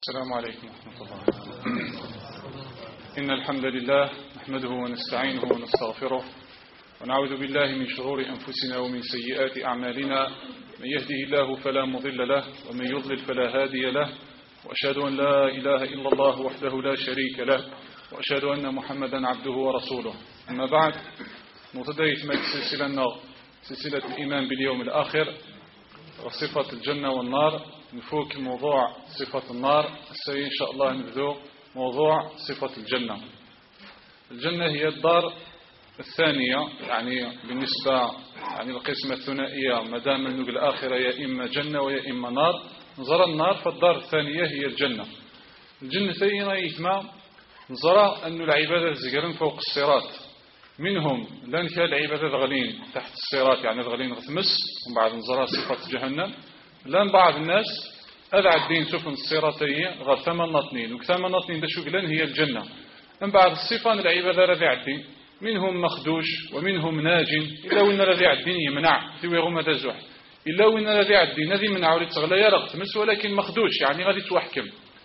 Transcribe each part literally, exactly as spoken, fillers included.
السلام عليكم ورحمة الله. إن الحمد لله نحمده ونستعينه ونستغفره ونعوذ بالله من شرور أنفسنا ومن سيئات أعمالنا. من يهده الله فلا مضل له ومن يضلل فلا هادي له، وأشهد أن لا إله إلا الله وحده لا شريك له، وأشهد أن محمدا عبده ورسوله. أما بعد، متدايت مع سلسلة النار، سلسلة الإيمان باليوم الآخر وصفة الجنة والنار. نفوك موضوع صفة النار، السي إن شاء الله نبدو موضوع صفة الجنة. الجنة هي الدار الثانية، يعني بالنسبة يعني القسمة الثنائية، ما دام نقول الآخرة يا إما جنة ويا إما نار. نظر النار فالدار الثانية هي الجنة. الجنة ثانية يتما نظر أن العبادة زقرن فوق الصراط، منهم لان كان العبادة غالين تحت الصراط، يعني غالين غتمس، ومن بعد نظر صفة جهنم. لان بعض الناس أذع الدين سفن الصراطية غير ثمان اثنين وثمان اثنين ده شو قلن هي الجنة. من بعد الصفة العبادة رذع الدين، منهم مخدوش ومنهم ناج، إلا وإن رذع الدين يمنع في غمة الزح، إلا وإن رذع الدين الذي منع لتغلى رغت مس، ولكن مخدوش يعني غادي توحكم.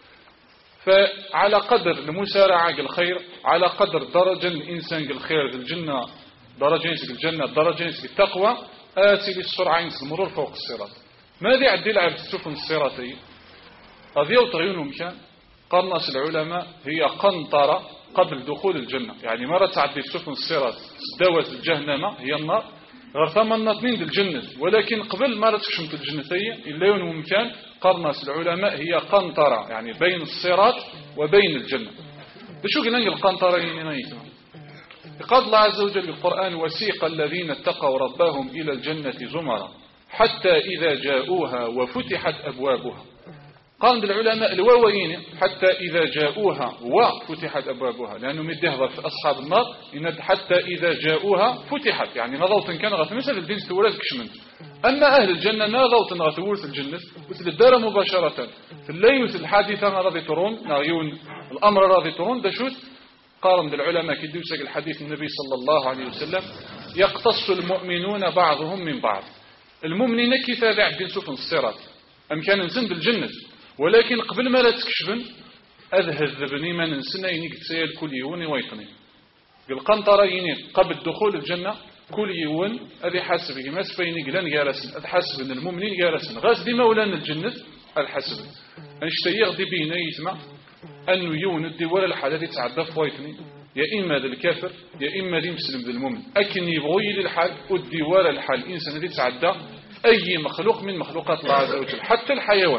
فعلى قدر المسارعة الخير، على قدر درجة الإنسان الخير في الجنة، درجة الجنة درجة التقوى، آتي بالسرعة المرور فوق الصراط. ماذا يعدي العبد السفن الصراطي؟ هذه وتغيون مكان قرنص العلماء هي قنطرة قبل دخول الجنة، يعني مرة تعدي السفن الصراط دوت الجهنم هي النار غير ثمان اثنين الجنة، ولكن قبل ما تكشمت الجنتية إلا يوم مكان قرنص العلماء هي قنطرة، يعني بين الصراط وبين الجنة. بشو قلنا القنطرة ينيتنا؟ قال الله عز وجل بالقرآن: وسيق الذين اتقوا ربهم إلى الجنة زمرا حتى إذا جاءوها وفتحت أبوابها. قال بالعلماء الواوين حتى إذا جاءوها وفتحت أبوابها، لأنه مدهض في أصحاب النار إن حتى إذا جاءوها فتحت، يعني نظوت كان غتمثل الدين ثورات كشمنت. أما أهل الجنة نظوت غتورث الجنة مثل الدار مباشرة في الليل الحادثة راضي ترون نغيون الأمر راضي ترون دشوت. قارن بالعلماء كدوسك الحديث النبي صلى الله عليه وسلم: يقتص المؤمنون بعضهم من بعض. المؤمنين كيف بعد سفن الصراط أم كان نسند الجنة، ولكن قبل ما لا تكشفن أذهذبني ما ننسنا ينيك تسيل كل يوم ويطني بالقنطرة ينيك قبل دخول الجنة كل يوم أذي حسبه ما سفيني قلن جالسن أذ حسب أن المؤمنين جالسن غاز دي مولانا الجنة الحسب أنشتي يغدي بينا يسمع أنه يون الدي ولا الحالة يتعدى فويتني، يا إما ذا الكافر يا إما ذي مسلم ذا المؤمن، أكن يبغي للحال ودي ولا الحال إنسان ذي يتعدى أي مخلوق من مخلوقات الله عز وجل، حتى الحيوان،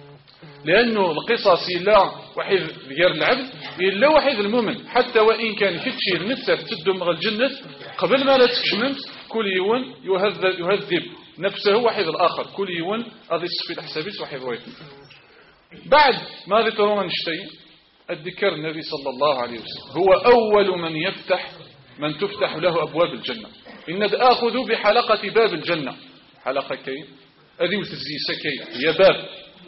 لأنه القصص إلا وحيد غير العبد إلا وحيد المؤمن، حتى وإن كان كتشير نفسه تسد مغ الجنة قبل ما لا تكشمنت كل يوم يهذب, يهذب نفسه وحيد الآخر، كل يوم هذا السفيد حسابيس وحيد ويتم. بعد ماذا ترون نشتي؟ الذكر النبي صلى الله عليه وسلم هو أول من يفتح من تفتح له أبواب الجنة. إن آخذ بحلقة باب الجنة، حلقة كي أذي وتزيسة كي هي باب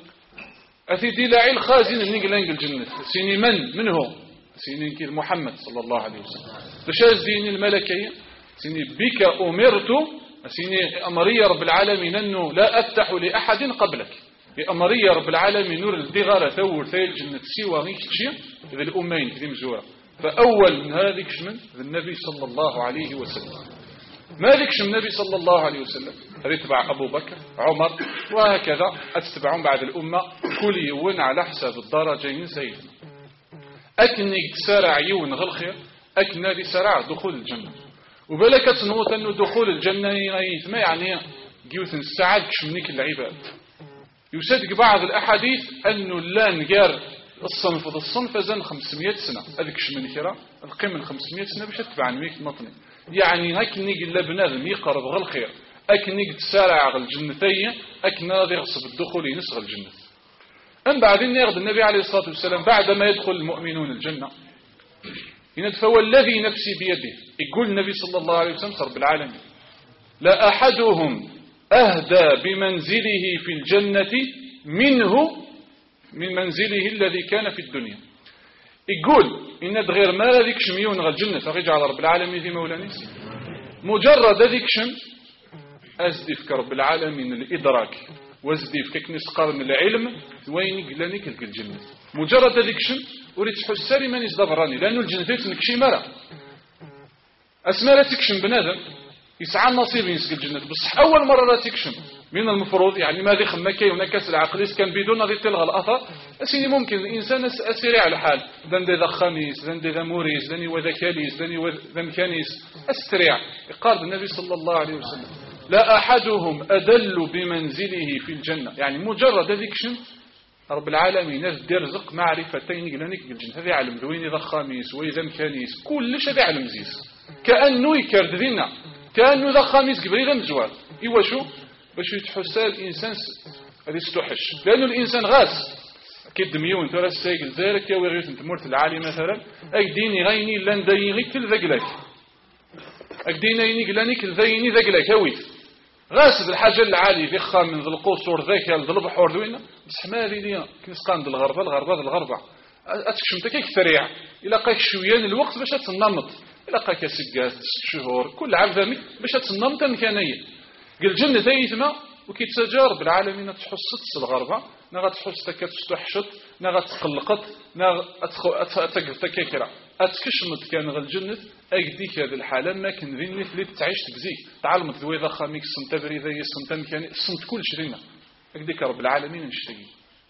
أثي دلاعي الخازن النقلنق الجنة. سيني من منه سيني محمد صلى الله عليه وسلم تشاز دين الملكية. سيني بك أمرت، سيني أمري رب العالمين أنه لا أفتح لأحد قبلك، بأمري رب العالمين نور الدغالة ثور ثيل الجنة سوى غيك تشيء إذا الأمين في مزورة. فأول من هذا كشمن النبي صلى الله عليه وسلم. ما ذكش النبي صلى الله عليه وسلم هذا يتبع أبو بكر عمر وهكذا أتتبعون بعد الأمة كل يوم على حساب الدرجين سيدنا. أكني تسارع يون غالخير أكنا دي سارع دخول الجنة. وبلكت نوت أنه دخول الجنة ما يعني جيوث السعاد كشمنيك العباد. يصدق بعض الأحاديث أنه لا نجار الصنف ذا الصنف زن خمسمائة سنة أذكش من كرا القيم من خمسمائة سنة باش تتبع ميك مطني، يعني هكني قل بنادم يقرب غير الخير أكني تسارع غير الجنتين أكنا ذي غصب الدخول ينسغ الجنة. أم بعدين يغض النبي عليه الصلاة والسلام بعدما يدخل المؤمنون الجنة يندفع الذي نفسي بيده، يقول النبي صلى الله عليه وسلم رب العالمين: لا أحدهم أهدى بمنزله في الجنة منه من منزله الذي كان في الدنيا. يقول إن غير ما ذيك شميون غير الجنة فرجع على رب العالمين ذي مولاني مجرد ذيك شم أزدفك رب العالمين الإدراك وزدي في كنس قرن العلم وين قلاني كلك الجنة مجرد هذيك شن وريت حساري ماني دبراني لأنه الجنة تنكشي مرة أسماء تكشم بنادم يسعى نصيب ينسك الجنة بصح أول مرة تكشم من المفروض يعني ما ذي خمكي ونكس العقليس كان بدون ذي تلغى الأثر أسيني ممكن الإنسان أسيري على حال ذن ذا خميس ذن ذا موريس ذن وذا كاليس ذن ذا كانيس أستريع يقال النبي صلى الله عليه وسلم لا أحدهم أدل بمنزله في الجنة يعني مجرد ذيك شن رب العالمين يرزق معرفتين قلانيك بالجنة هذا علم ذوين ذا خميس وإذا كانيس كل شيء ذا علم زيس كأنه يكرد ذينا كأنه ذا خميس قبل ذا مزوال إيوا شو باش يتحسى الإنسان هذا يستوحش لأنه الإنسان غاس كيد ميون ترى السايق ذلك يا ويغيث انت مرت العالي مثلا أكديني غيني لن ديني كل ذقلك أكديني قلاني كل ذيني ذقلك هويت غاس الحاجة العالي ذي خام من ذي القصور ذاك ذي البحور ذوينا بس ما هذه لي كنسقان ذي الغربة الغربة ذي الغربة أتكشمت كيك ثريع إلا قاك شويان الوقت باش تنمط إلا قاك سقات شهور كل عام ذامي باش تنمط مكانية قل جنة ذيثما وكيتسجار بالعالمين تحسط الغربة نغا تحس تكات تستحشط نغا تقلقت نغا أتقف تكيكرا أتكشمت كان غا الجنة أجديك هذه الحالة ما كان ذيني اللي تعيش تبزيك تعلمت ذوي ذا خاميك السنت بريذي السنت مكاني السنت كل شرينا أجديك رب العالمين نشتغي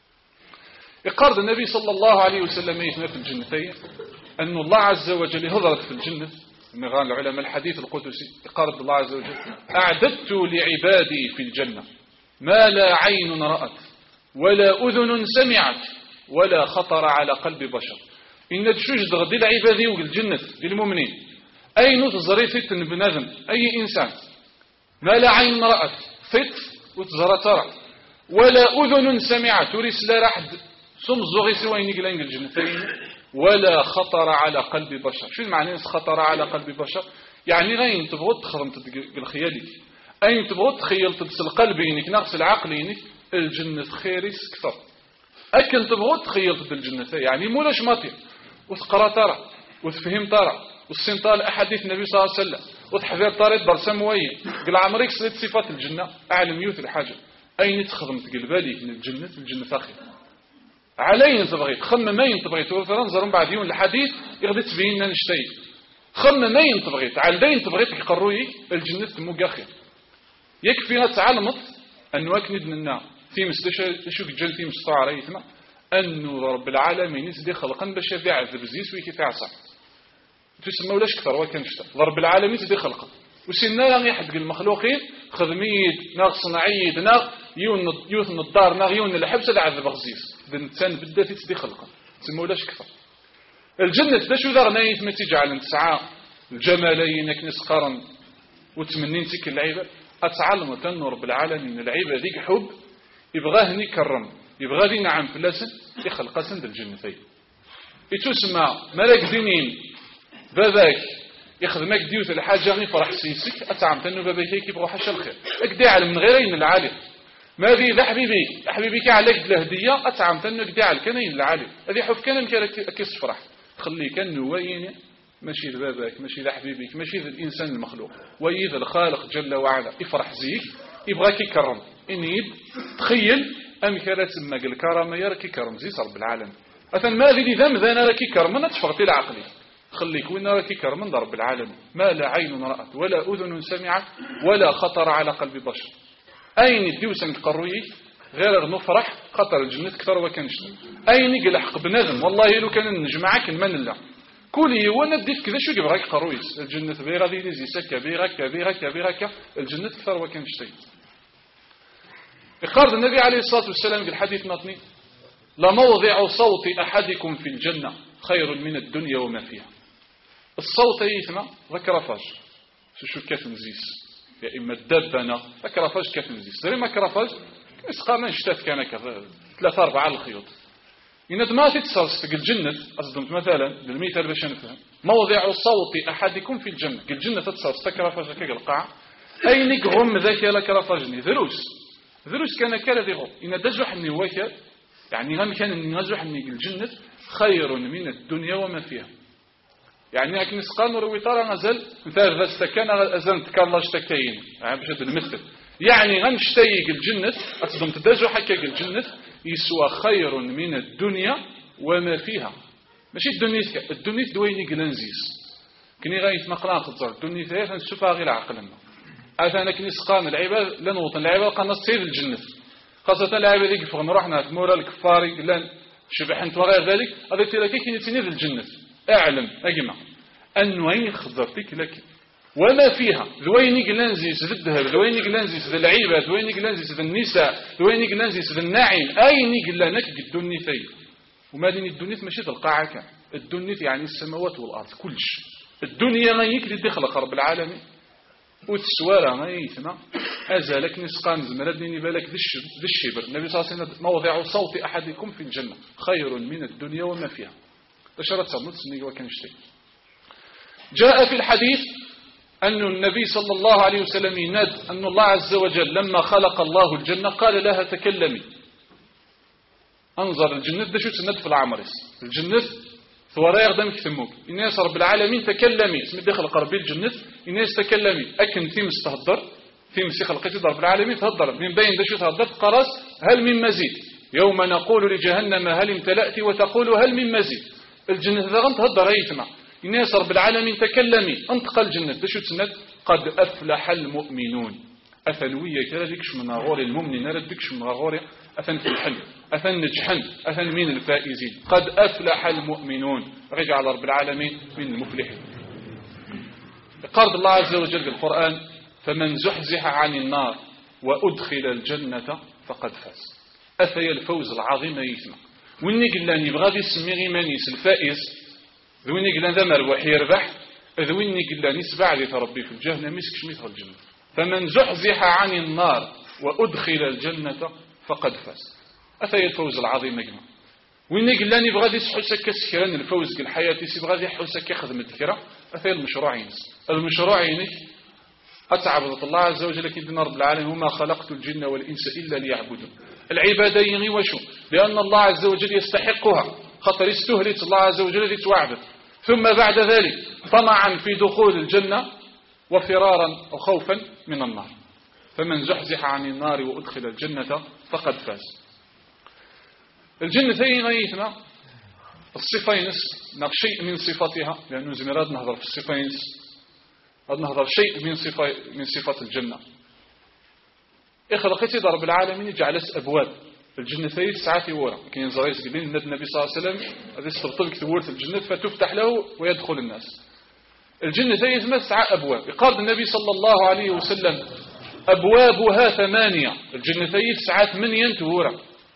يقارد النبي صلى الله عليه وسلم يثنى في الجنتين أن الله عز وجل هضرت في الجنة من غير العلماء الحديث القدسي يقارد الله عز وجل أعددت لعبادي في الجنة ما لا عين رأت ولا أذن سمعت ولا خطر على قلب بشر إن تشجد غدي العبادي والجنة للمؤمنين أي نتزري فتن بنظم أي إنسان ما لا عين رأت فت وتزرى ترى ولا أذن سمعت ورسل رحد سمزغي سوين يقلين الجنتين ولا خطر على قلب بشر شو المعنى خطر على قلب بشر يعني غين تبغض تخرم تدقل خيالك أي تبغض تخيل تدسل قلبينك نقص العقلينك الجنة خيرس كثر أكن تبغض تخيل تدل الجنة يعني مولاش ماطي وتقرأ ترى وتفهم ترى والسنطال أحاديث النبي صلى الله عليه وسلم وتحذير طارد برسم وين قل عمريك سليت صفات الجنة أعلم يوت الحاجة أين تخدم تقل بالي من الجنة الجنة أخي علين تبغي خم ما ينتبغي تنظرون بعد يوم الحديث يغدي تبين نشتي خم ما ينتبغي تعالدين تبغي تقروي الجنة تموق أخي يكفي تعلمت أنه أكند منا في مستشى شو الجنة في مستطاع رأيتنا أنه رب العالمين يسدي خلقا باش يبيع الزبزيس ويكي تعصى تسمى ولاش كثر وكنشتا رب العالمين يسدي خلقا وسنا لا يحد المخلوقين خدميد ناغ صناعيد ناغ يون يوث الدار ناغ يون الحبس العذب غزيس الانسان بدا تسدي خلقا تسمى ولاش كثر الجنة باش ذا غنايت ما تجعل تسعى الجمالين كنس قرن وتمنين تيك العيبة أتعلم أنه رب العالمين العيبة ذيك حب يبغاه يكرم يبغى ذي نعم فلاسن يخلق سند الجنتين يتسمى ملك دينين باباك يخدمك ديوث الحاجة غير فرح سيسك أتعمت أنه باباك يبغى حاشا الخير أكدي على من غيرين العالم ما ذي ذا حبيبي حبيبك عليك الهدية أتعمت أنه أكدي على كنين العالم هذه حب كان كيس فرح خلي كان وين ماشي ذبابك ماشي ذا حبيبك ماشي ذا الإنسان المخلوق وإذا الخالق جل وعلا يفرح زيك يبغاك يكرم إنيد تخيل أم كانت سما قال كرامة يركي كرم زي رب العالم أثن ما ذي ذم ذا نركي كرم أنا تفغتي العقلي خليك وين نركي كرم من رب العالم ما لا عين رأت ولا أذن سمعت ولا خطر على قلب بشر أين الدوسن قروي غير نفرح خطر الجنة كثر وكانش أين قلحق بنظم والله لو كان نجمعك من الله كولي وانا بديت كذا شو يبغاك قرويس الجنة بيغا ذي زي سكة بيغا كبيغا كبيغا الجنة كثر وكانش يقارد النبي عليه الصلاة والسلام في الحديث نطني لموضع صوت أحدكم في الجنة خير من الدنيا وما فيها الصوت يثنى ذكرفاج شو كاف مزيس يا إما الدبنة ذكرفاج كاف مزيس زي ما كرفاج اسقى ما نشتات كان كذا ثلاثة أربعة الخيوط إن ما تتصرف في الجنة أصدمت مثلا بالمثال باش نفهم موضع صوت أحدكم في الجنة الجنة تتصرف تكرفاج كي القاع أينك غم ذاك لا كرفاجني ذروس ذروس كان كلا ذي غو إن دجح مني وكا يعني غم كان نجح مني الجنة خير من الدنيا وما فيها يعني أكن سقان وروي ترى نزل مثال ذا استكان أزلت كارلاش تكاين يعني باش المثل يعني غنشتيق الجنة أتصدم تدازو حكاك الجنة يسوى خير من الدنيا وما فيها. ماشي الدنيا الدنيا دويني قلنزيس كني غايت مقلان خطر الدنيا ثلاث نشوفها غير عقلنا أثنا كني سقام العباد لن وطن العباد قناص سيف الجنة خاصة العباد اللي يفهم روحنا تمورا الكفاري لان شبحنت وغير ذلك هذا تلاقي كني تنيذ الجنة أعلم أجمع أن وين خضرتك لك وما فيها ذويني قلنزيس ذا الذهب ذويني قلنزيس ذا العيبة ذويني قلنزيس ذا النساء ذويني قلنزيس ذا النعيم أين قلنك الدنيا ثيب وما دين الدنيا ماشي القاعة كان الدنيا يعني السماوات والأرض كل شيء الدنيا ما يكلي دخل رب العالمين وتسوارا ما يثنى أزالك نسقان زمردني بالك ذي الشبر النبي صلى الله عليه وسلم موضع صوت أحدكم في الجنة خير من الدنيا وما فيها أشرت صمت سنية وكان شيء. جاء في الحديث أن النبي صلى الله عليه وسلم يناد أن الله عز وجل لما خلق الله الجنة قال لها تكلمي أنظر الجنة ده شو تسند في العمرس الجنة ثورا يخدمك ثموك الناس رب العالمين تكلمي اسم دخل قربي الجنة الناس تكلمي أكن ثيمس تهدر ثيمس خلقتي رب العالمين تهدر من بين ده شو تهدر قرص هل من مزيد يوم نقول لجهنم هل امتلأت وتقول هل من مزيد الجنة ذا غن تهدر أيتما الناس رب العالمين تكلمي انتقى الجنة ده شو تسند قد أفلح المؤمنون أثنوية كذا ديكش من غوري المؤمنين ردكش من غوري أثن في الحل أثن نجحن أثن من الفائزين قد أفلح المؤمنون رجع على رب العالمين من المفلحين. قال الله عز وجل في القرآن فمن زحزح عن النار وأدخل الجنة فقد فاز. أثي الفوز العظيم يسمع وإني قلنا نبغى دي سميغي مانيس الفائز ذويني قلنا ذا مربح يربح ذويني قلنا نسبع لي تربي في الجنة مسكش مثل الجنة. فمن زحزح عن النار وأدخل الجنة فقد فاز. أثي الفوز العظيم يا جماعة وإني قلنا نبغى دي حوسك كسكران الفوز قل حياتي سيبغى دي حوسك يخدم الذكرى أثي المشروعين المشروعين أتعبد الله عز وجل كدنا رب العالمين وما خلقت الجن والإنس إلا ليعبدون العبادين وشو لأن الله عز وجل يستحقها خطر استهلت الله عز وجل لتوعبد ثم بعد ذلك طمعا في دخول الجنة وفرارا وخوفا من النار. فمن زحزح عن النار وأدخل الجنة فقد فاز. الجنة هي غايتنا الصفين شيء من صفاتها لأنه زميرات نهضر في الصفين نهضر شيء من صفة من صفات الجنة. إخلقتي رب العالمين جعلت أبواب الجنة هي ساعات ورا كان ينزريس قبلين النبي صلى الله عليه وسلم هذا استرطبك ثورة الجنة فتفتح له ويدخل الناس. الجنة هي تسعة أبواب يقال النبي صلى الله عليه وسلم أبوابها ثمانية الجنة هي تسعة ثمانية تورا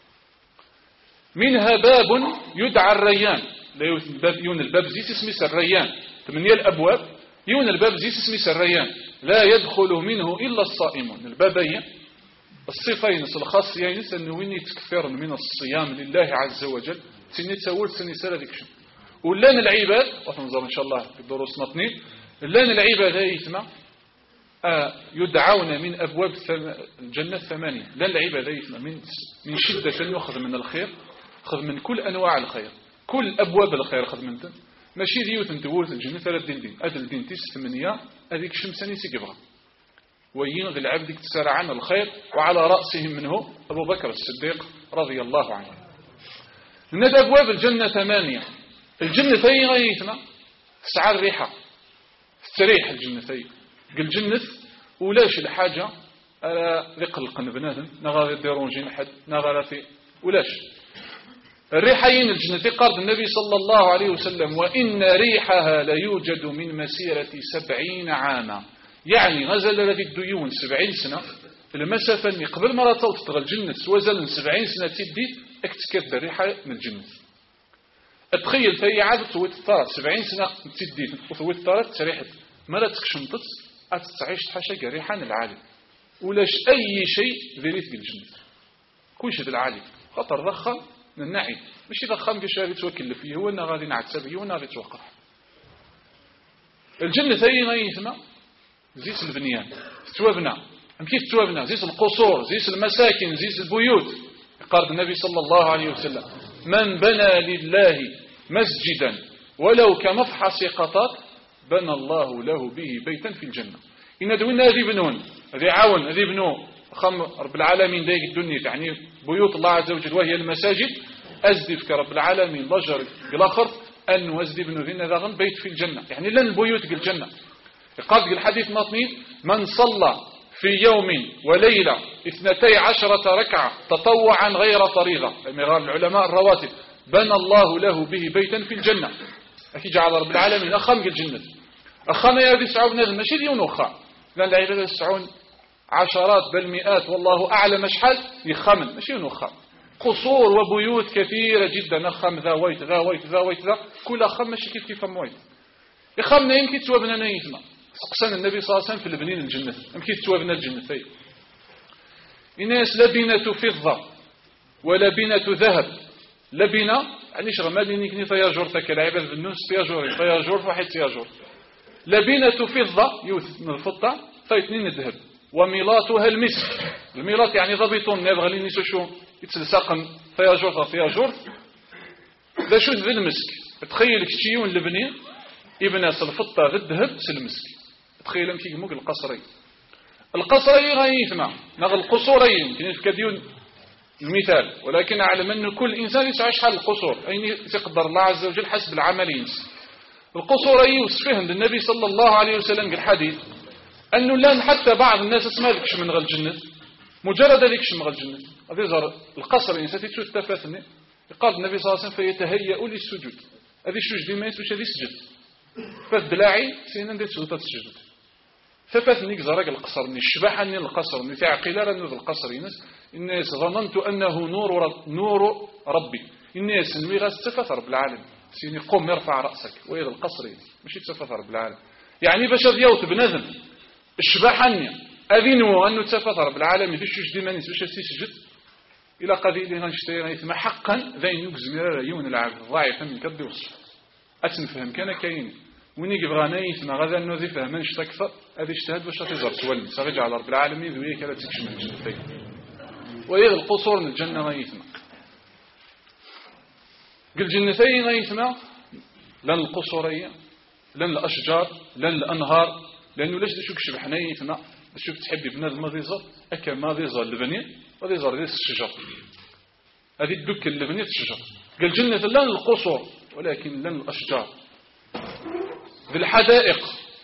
منها باب يدعى الريان لا يون الباب زيت اسمه الريان ثمانية الأبواب يون الباب زيت اسمه الريان لا يدخل منه إلا الصائمون. البابين الصفين الخاصين أنه يتكثر من الصيام لله عز وجل سنة تسول سنة سنة ديكشن ولان العباد وتنظر إن شاء الله في الدروس نطنين لان العباد يتمع آه يدعون من أبواب الجنة الثمانية لان العباد يتمع من من شدة يأخذ من الخير خذ من كل أنواع الخير كل أبواب الخير خذ من ذن ماشي ديوث انتوث الجنة ثلاث دين دين أدل دين تيس ثمانية هذيك شمساني سيقبغا وين ذي العبد تسارع عن الخير وعلى رأسهم منه أبو بكر الصديق رضي الله عنه. ند أبواب الجنة ثمانية الجنتين غيثنا تسعى الريحة تستريح الجنتين قل جنة ولاش الحاجة ألا ذقلق بنادم نغادي ديرونجين حد نغادي في ولاش الريحين الجنة قال النبي صلى الله عليه وسلم وإن ريحها ليوجد من مسيرة سبعين عاما يعني غزل الذي الديون سبعين سنة المسافة اللي قبل مرة تغل الجنة وزل سبعين سنة تدي اكتكت الريحة من الجنة. اتخيل في عادة تويت الطارت سبعين سنة تدي وثويت الطارت تريحت مرة تكشمطت أتتعيش تحشى ريحان العالم ولاش أي شيء ذريت بالجنة كل شيء العالم خطر ضخم من النعي مش ضخم كش غادي توكل فيه هو أنه غادي نعتسب هو أنه غادي توقع. الجنة هي غايثنا زيت البنيان تتوابنا كيف تتوابنا زيت القصور زيت المساكن زيت البيوت. قال النبي صلى الله عليه وسلم من بنى لله مسجدا ولو كمفحص قطط بنى الله له به بيتا في الجنة. إن دوينا ذي بنون هذه عاون هذه بنو خم رب العالمين دايق الدنيا يعني بيوت الله عز وجل وهي المساجد أزدف كرب العالمين لجر الآخر أن وزدف بنو ذين ذاغن بيت في الجنة يعني لن البيوت الجنة قال الحديث مطني من صلى في يوم وليلة اثنتي عشرة ركعة تطوعا غير فريضة العلماء الرواتب بنى الله له به بيتا في الجنة أكي جعل رب العالمين أخام الجنة أخام يا ذي سعون هذا ماشي ديون أخا لأن العبادة السعون عشرات بل مئات والله أعلم شحال يخمن ماشي أخا قصور وبيوت كثيرة جدا أخام ذا ويت ذا ويت ذا ويت ذا كل أخام ماشي كيف كيف مويت يخمنا يمكن توابنا نيثنا سقسنا النبي صلى الله عليه وسلم في البنين الجنة يمكن توابنا الجنة فيه الناس لبنة فضة ولبنة ذهب لبنة يعني شغل ما دينيكني تياجور تكالعباد بالنوس تياجور تياجور واحد تياجور لبنة فضة يوث من الفضة فايتنين الذهب وميلاتها المسك الميلات يعني ضبيطون نبغى لي نيسو شو يتلسقن تياجور تياجور ذا شو ذا المسك تخيل كشيون لبني ابناس الفضة ذا الذهب سلمسك تخيل امشي موك القصري القصري غايثنا نغ القصوري يمكن في كديون المثال ولكن أعلم أن كل إنسان يسعى شحال القصور أين يقدر الله عز وجل حسب العملين القصوري يوصفهم للنبي صلى الله عليه وسلم الحديث أنه لان حتى بعض الناس اسمها ذكش من غل الجنة مجرد ذكش من غل الجنة هذا يظهر القصر الإنسان تشوف تفاثني قال النبي صلى الله عليه وسلم فيتهيأ للسجود هذه السجود ما يسوش هذه سجد فالدلاعي سينا ندير سجود السجود ففاثني زرق القصر الشباح أني القصر أني تعقل رنو القصر الناس الناس ظننت أنه نور رب نور ربي الناس نوي غاس تفاث رب العالم سيني قم يرفع رأسك وإذا القصر ماشي تفاث رب العالم يعني باش ديوت بنذم الشباح أني أذنوا أنه تفاث رب العالم يفيش جديمانيس باش تسجد إلى قضية اللي غنشتري غيثما حقا ذين يجزم يون العبد ضعيفا من كد وصف أتنفهم كان كاين وين يبغى نايثما غدا أنه ذي فهمنش تكثر هذا اجتهاد باش تزر تولي سرجع على رب العالمين ذويك لا تكشم الجنتين وإذا القصور من الجنة غيثما قل جنتين غيثما لن القصورية لن الأشجار لن الأنهار لأنه ليش تشوك شبح نايثما تشوف تحبي بنادم ما ذيزر أكا ما ذيزر لبني وذيزر ذيس الشجر هذه الدك اللبنية الشجر قال جنة لن القصور ولكن لن الأشجار ذي الحدائق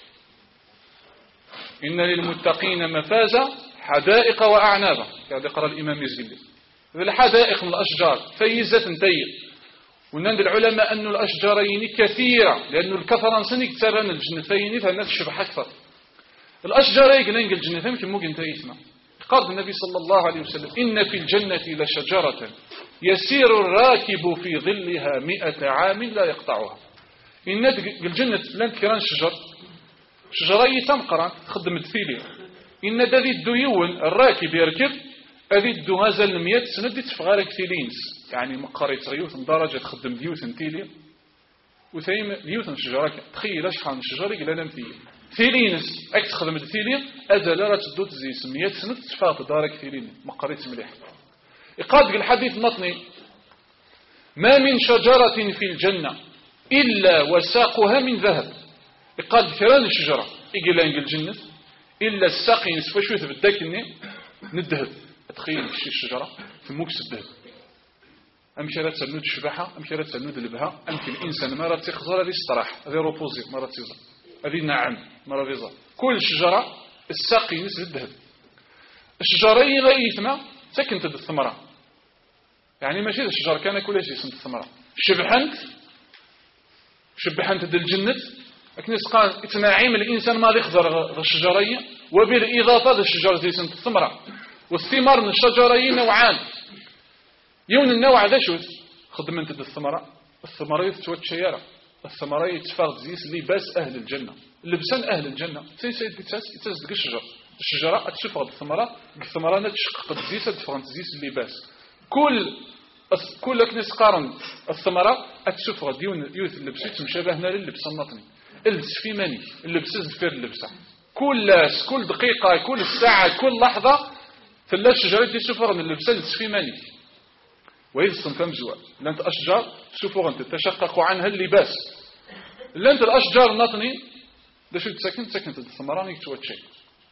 إن للمتقين مفازة حدائق وأعنابا كذا يقرأ الإمام يزجلي ذي الحدائق من الأشجار فيزة تيق ونند العلماء أن الأشجارين كثيرة لأن الكثرة سنك تسرن الجنتين فالناس شبح أكثر الأشجارين قلنق الجنتين كم ممكن تيثنا قال النبي صلى الله عليه وسلم إن في الجنة لشجرة يسير الراكب في ظلها مئة عام لا يقطعها إن الجنة لن تكران شجر شجري تمقرا تخدم الثيلي إن ذي الديون الراكب يركب هذه الدو مازال مئة سنة دي تفغارك ثيلينس يعني مقاريت غيوث درجة تخدم ديوث ثيلي وثيم ديوث شجرة تخيل شحال شجري قال لنا ثيلي ثيلينس أك تخدم الثيلي أزال لا تدو تزيس مئة سنة تفاق دارك ثيلين مقاريت مليح إقاد الحديث مطني ما من شجرة في الجنة إلا وساقها من ذهب إقاد كران الشجرة إقل أنقل الجنة إلا الساقي نسفة شوية بالدكني ندهب أتخيل الشجرة في موكس الذهب أمشي لا تسنود الشباحة أمشي لا تسنود البها أمكن الإنسان مرة تخزر هذه استراح هذه روبوزي مرة تيزر هذه نعم مرة تيزر كل شجرة الساقي نسفة الذهب الشجرة غيثنا سكنت الثمرة يعني ماشي الشجرة كان كل شيء سنت الثمرة شبحنت شبحنت الجنة لكن قال اتناعيم الإنسان ما يخزر الشجرية وبالإضافة للشجرة زي سنت الثمرة والثمار من الشجرية نوعان يون النوع ذا شوز خدمت الثمرة الثمرة يتوت شيارة الثمرة يتفاغ زيس لباس أهل الجنة لبسان أهل الجنة سي سيد بتاس يتاس دق الشجر الشجرة أتشفغ الثمرة الثمرة نتشقق الزيس أتفغنت زيس اللباس كل كل كنس قارن الثمرة أتشفغ ديون يوث اللبس يتمشابه هنا للبس النطني اللبس في ماني اللبس زفير اللبسة كل كل دقيقة كل ساعة كل لحظة تلا الشجرة تشفغ من اللبس اللبس في ماني وإذا صنفم زوال لأنت أشجار شوفوا أنت تشقق عنها اللباس لأنت الأشجار النطني ده شو تسكن تسكن الثمرة يكتوت شيء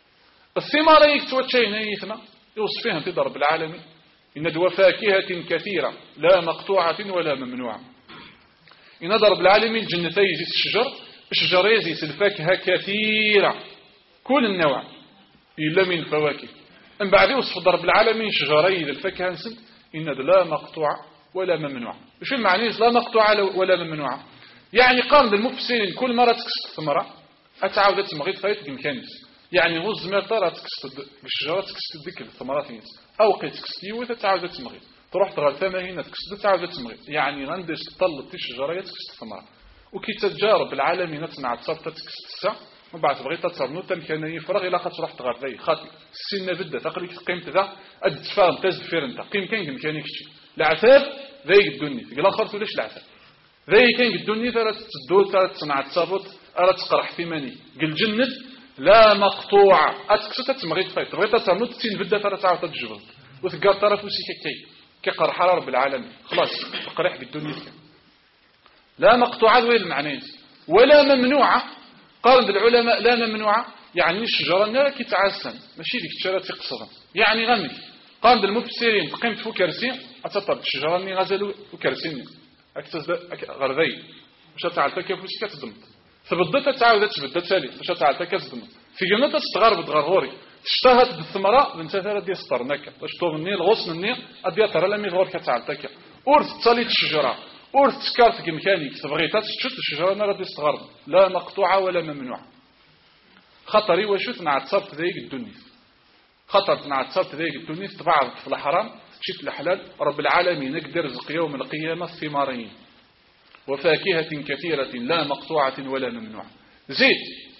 الثمار يكتوتشين يثمى يوصف فيها في ضرب العالمين إن دو فاكهة كثيرة لا مقطوعة ولا ممنوعة. إن ضرب العالمين جنتي يزيد الشجر الشجر يزيد الفاكهة كثيرة كل النوع إلا من فواكه. من بعد يوصف ضرب العالمين شجري الفاكهة نسد إن لا مقطوعة ولا ممنوعة. شو المعنى لا مقطوعة ولا ممنوعة؟ يعني قام بالمفسرين كل مرة تكسب الثمرة أتعاود تمغيط فايت بإمكانيس. يعني هو الزمير ترى تكسب الشجرة تكسب ديك الثمرات نيت أو قيت تكسب يوث تعاود تمغيط تروح تغال ثمانين تكسب تعاود تمغيط. يعني غنديش تطلب تيش الشجرة تكسب الثمرة وكي تجارب العالمين تنع تصرف تكسب الساعة من بعد بغيت تصرف نوتا كان يفرغ إلى خاطر تروح تغال ذي خاطر السنة بدأ تقليك قيمت ذا أدفع تزد فير أنت قيم كان إمكانيك شيء العتاب ذي الدنيا تقول آخر توليش العتاب ذي كان الدنيا ترى تدور ترى تصنع تصرف أرى تقرح ثمانية قل جند لا مقطوعة أتكسر تمغيت فايت بغيت تصرف نوتا تين بدأ ترى تعاود تجبل وتقال ترى فوسي كي كي قرح رب العالمين خلاص تقرح بالدنيا لا مقطوعة ذوي المعنى ولا ممنوعة. قال العلماء لا ممنوعة يعني الشجرة نرى كي تعسن ماشي ديك الشجرة تقصر يعني غني. قال المفسرين قيمت فو كرسي أتطلب الشجرة ني غزلوا وكرسيني أكتز غرذي مش تعال تكيف وش كتضمت ثبضت تعاود تبدا تالي مش تعال تكتضمت في جنة تستغرب تغروري تشتهت بالثمرة من ثلاثة دي سطرناك باش تغني الغصن النير أدي ترى لم يغور كتعال تكا أورث تصلي الشجرة أورث تكارت كمكانيك تبغي تشت الشجرة نرى دي استغرب لا مقطوعة ولا ممنوعة. خطري وشوت مع تصرف ذيك الدنيا خطر مع تصرف ذيك الدنيا تبعض في الحرام تشيت الحلال رب العالمين يقدر رزق يوم القيامة ثمارين وفاكهة كثيرة لا مقطوعة ولا ممنوعة. زيد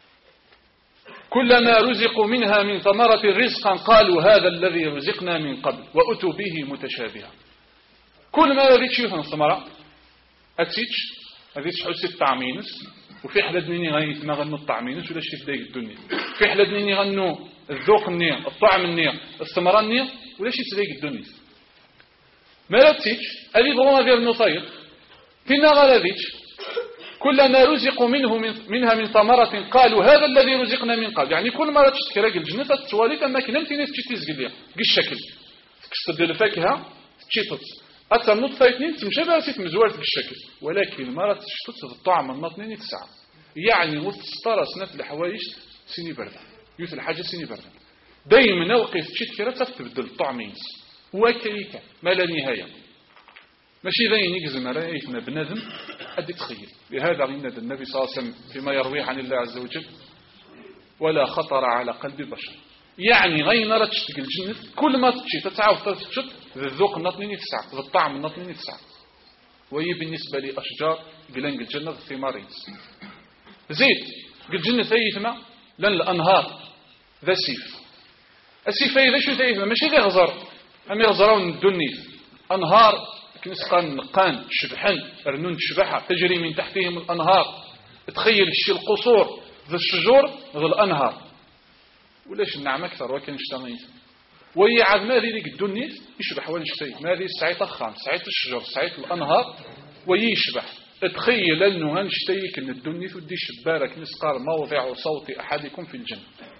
كلما رزقوا منها من ثمرة رزقا قالوا هذا الذي رزقنا من قبل وأتوا به متشابها. كل ما ريتش يثن ثمرة أتيتش أتيتش حسي الطعمينس وفي حلد نيني غايت ما غنو الطعمينس ولا شي بداية الدنيا في حلد نيني غنو الذوق النية الطعم النية الثمرة النية ولا شي تدايق الدنيا. ما رتيتش ألي بغونا ديال النصير فينا غالذيتش كلما رزقوا منه من منها من ثمرة قالوا هذا الذي رزقنا من قبل. يعني كل مرة تشتكي راجل الجنة تتوالي أما كنا نتيني تشتيز قليا بالشكل تكسر ديال الفاكهة تشيطت أكثر نوت فايتنين تمشي بها سيت مزوارت بالشكل ولكن مرة تشتت الطعم النطنين تسعة يعني مستطرة سنة الحوايج سيني بردة يوث الحاجة سيني بردة دايما وقف تشيت كرا تبدل الطعمين وكيكا ما لا نهاية ماشي ذا ينقزم على ايثنا بنادم أدي تخيل. لهذا عند النبي صلى الله عليه وسلم فيما يروي عن الله عز وجل ولا خطر على قلب بشر. يعني غير نرى تشتك الجنة كل ما تشي تتعاود تشت الذوق النطنين تسعة الطعم النطنين تسعة وهي بالنسبة لأشجار قلنق الجنة الثمارين. زيد قل جنة ثيثما لن الأنهار ذا سيف السيف إذا شو ثيثما ماشي ذي غزر أم يغزرون الدنيا أنهار كنسقان نقان شبحن رنون شبحة تجري من تحتهم الأنهار. تخيل الشي القصور ذا الشجور ذا الأنهار ولاش النعم أكثر وكان اشتغيت وهي عاد ما ذي الدنيا يشبح ولا نشتي ما ذي سعيت الخام سعيت الشجر سعيت الأنهار وهي يشبح. تخيل أنه هنشتيك أن الدنيا تدي شبارك نسقار موضع صوت أحدكم في الجنة.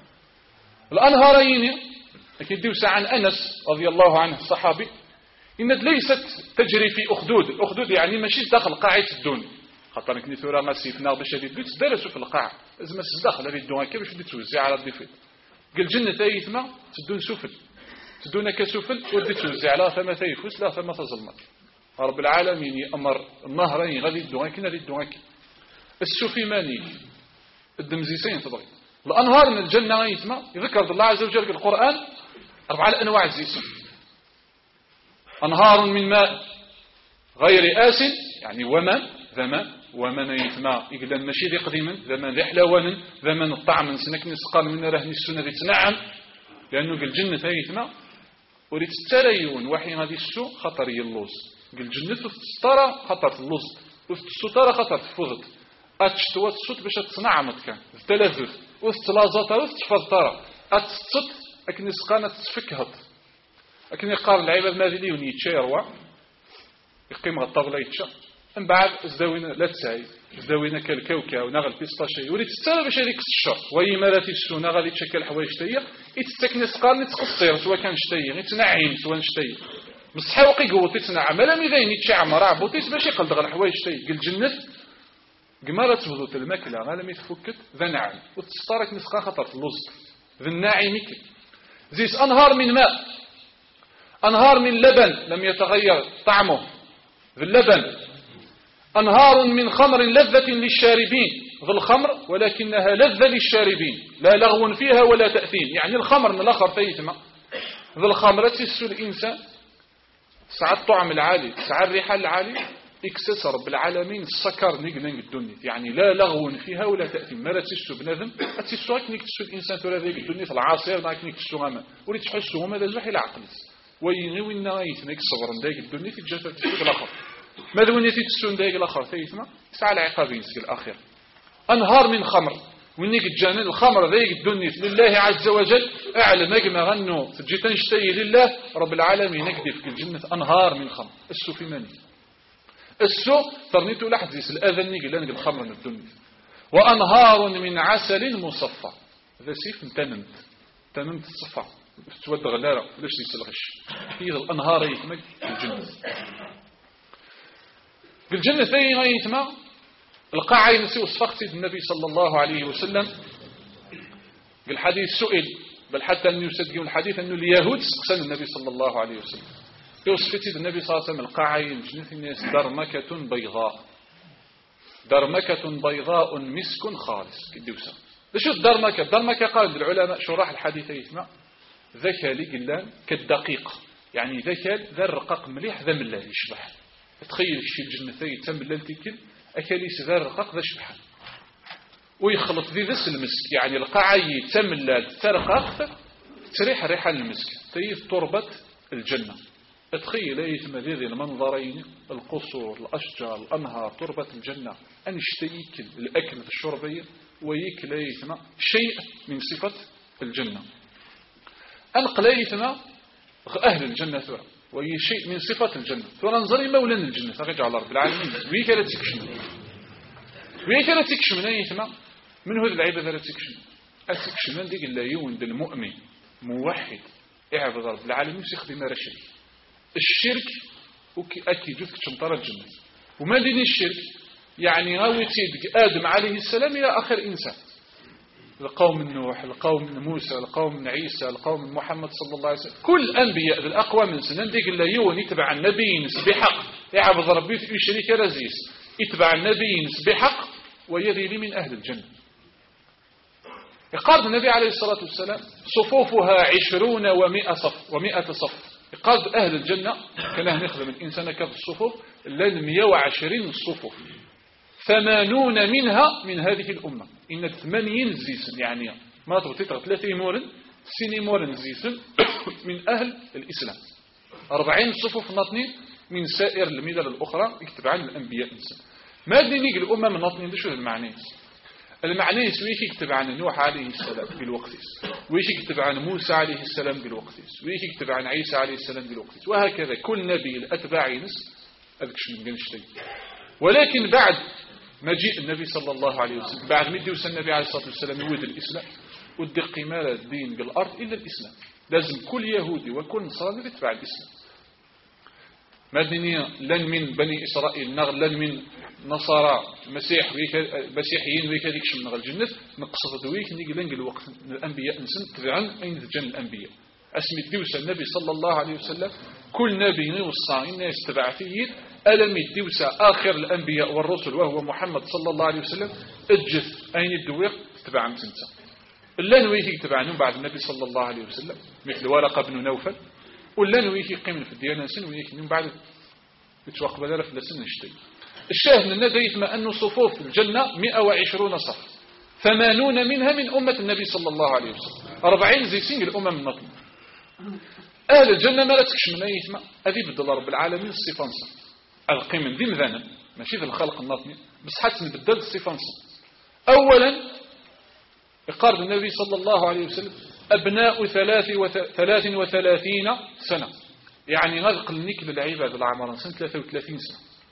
الأنهارين لكن ديوسا عن أنس رضي الله عنه الصحابي إن ليست تجري في أخدود. الأخدود يعني ماشي داخل قاعة الدنيا خاطر كني ثورة ما سيفنا باش هذه بيت درسوا في القاعة لازم الداخل هذه الدنيا كيف باش توزع على الضيفين. قال جنة ثايثما تدون سفل تدون كسفل ودي توزع لا ثم ثيفوس لا ثم تظلمت. رب العالمين يأمر النهرين غادي الدنيا كنا غادي الدنيا السفي ماني الدمزيسين تبغي الأنهار من الجنة غيثما يذكر الله عز وجل في القرآن أربعة أنواع الزيسين. أنهار من ماء غير آسن يعني ومن ذمن ومن يثما يقدر ماشي ذي قديما ذمن ذي حلاوان ذمن الطعم نسنك نسقال من رهن السنة ذي تنعم لأنه قال جنة يثما وريت التريون وحي هذه السوء خطر يلوز قال جنة تسترى خطر اللوز وتسترى خطر تفوضت أتشتوى السوت باش تصنعمت كان التلذذ وستلازات وستفضترى أتست أكن سقانة تفكهت أكن يقار العباد ماذي ليون يتشيروا يقيم الطاولة يتشا من بعد زداوينا لا تسعي زداوينا كالكاوكا ونغل بيستاشي وليت تتسالى باش هذيك الشهر وي ما لا تيسونا غادي تشكل حوايج تاهي يتسكن سقار نتقصير سواء كان شتي يتنعيم سواء شتي بصح وقي قوتي تنعم لا ميدين يتشعم راه بوتيس باش يقلد غير الحوايج تاهي قال جنة كما لا تبدو الماكله غير لما يتفكت ذا نعم وتستارك نسقا خطر اللوز ذا الناعم زيس انهار من ماء انهار من لبن لم يتغير طعمه ذا اللبن أنهار من خمر لذة للشاربين ذا الخمر ولكنها لذة للشاربين لا لغو فيها ولا تأثيم يعني الخمر من الآخر تيتم ذا الخمر تسو الإنسان سعى الطعم العالي سعى الريحة العالي اكسس رب العالمين السكر نقنق الدنيا يعني لا لغو فيها ولا تأثيم ما لا تسو بنادم تسو هكنيك تسو الإنسان ترى ذيك الدنيا العاصير هكنيك تسو غاما ولي تحسو هما ذا زوحي العقل وينغي وينا يتنك صبر ذيك الدنيا تتجسد تسو الآخر ماذا ونيتي تسون دايق الآخر ثيثما سعى العقابين سك الآخر أنهار من خمر ونيك الجانب الخمر ذايق الدنيا لله عز وجل أعلم أجمع غنو تجي تنشتي لله رب العالمين نكدي في الجنة أنهار من خمر السو في مني السو ثرنيتو لحد زيس الأذن نيق لانك الخمر من الدنيا وأنهار من عسل مصفى ذا سيف تنمت تنمت الصفى تود غلارة ليش زيس الغش هي الأنهار يتمج في الجنة في الجنة ثاني ما يتما القاعة ينسي وصفقت النبي صلى الله عليه وسلم بالحديث سئل بل حتى أن يصدقوا الحديث أن اليهود سقسن النبي صلى الله عليه وسلم يوصفت النبي صلى الله عليه وسلم القاعة ينجنث الناس درمكة بيضاء درمكة بيضاء مسك خالص كدوسة شو الدرمكة الدرمكة قال العلماء شراح الحديث يتما ذكى لقلان كالدقيق يعني ذكى ذا الرقاق مليح ذا ملاه يشبح تخيل الشيء الجنة تم للتكل أكليس ذا الرقاق ذا شبحان ويخلط ذي ذس المسك يعني القاعي تم للترقاق تريح ريحة المسك تيث تربة الجنة تخيل ايتم ذي ذي المنظرين القصور الأشجار الأنهار تربة الجنة أنشت يكل الأكل الشربية ويكل ايتم شيء من صفة الجنة أنقل ايتم أهل الجنة ثورة وهي شيء من صفة الجنة فننظر مولا الجنة فقجع الله رب العالمين ويك لا تكشم ويك لا تكشم نيثما من هذا العبادة لا تكشم أتكشم ديك لا يوند المؤمن موحد اعبد رب العالمين سيخدم رشد الشرك أكيد جثك شمطر الجنة وما دين الشرك يعني غاوي تيدك آدم عليه السلام إلى آخر إنسان القوم نوح القوم موسى القوم عيسى القوم محمد صلى الله عليه وسلم كل أنبياء الأقوى من سنن ديك اللي يون يتبع النبي بحق يعبد ربي يشريك رزيز يتبع النبي بحق ويري من أهل الجنة يقال النبي عليه الصلاة والسلام صفوفها عشرون ومئة صف ومئة صف يقال أهل الجنة كان نخدم الإنسان كف الصفوف لن مئة وعشرين صفوف ثمانون منها من هذه الأمة إن ثمانين زيسن يعني ما تغطيتها ثلاثين مورن سيني مورن زيسن من أهل الإسلام أربعين صفوف نطنين من سائر الملل الأخرى يكتب عن الأنبياء إنسان ما دينيك الأمة من نطنين ده شو المعنى المعنى ويش يكتب عن نوح عليه السلام بالوقت ويش يكتب عن موسى عليه السلام بالوقت ويش يكتب عن عيسى عليه السلام بالوقت وهكذا كل نبي الأتباع نس أذكش من جنشتين ولكن بعد مجيء النبي صلى الله عليه وسلم بعد ما يدوس النبي عليه الصلاة والسلام يود الإسلام والدق ما الدين بالأرض إلا الإسلام لازم كل يهودي وكل نصراني يتبع الإسلام مدنية لن من بني إسرائيل نغل لن من نصارى مسيح مسيحيين ويك هذيك من نغل الجنة نقصد ويك نيجي لنج الوقت الأنبياء نسن تبعا أين تجن الأنبياء اسم الدوسة النبي صلى الله عليه وسلم كل نبي نوصى إنه يستبع فيه ألم الدوسة آخر الأنبياء والرسل وهو محمد صلى الله عليه وسلم اجث أين الدويق تبع مسنسا اللان ويك تبعنهم بعد النبي صلى الله عليه وسلم مثل ورقة بن نوفل واللان ويك يقيم في الديانة سن ويك من بعد يتوقف بدل في السن نشتي الشاهد من نديت ما أن صفوف الجنة مئة وعشرون صف ثمانون منها من أمة النبي صلى الله عليه وسلم أربعين زي سنج الأمة من نطم أهل الجنة ما لا تكش من أي ثم أذيب الدل رب العالمين الصفانسة القيم دي مذانا ماشي في الخلق النطمي بس حتى نبدل الصفانسة أولا يقارب النبي صلى الله عليه وسلم أبناء ثلاث, وث... ثلاث وثلاثين سنة يعني نلقى النكل العباد العمر سنة ثلاثة وثلاثين سنة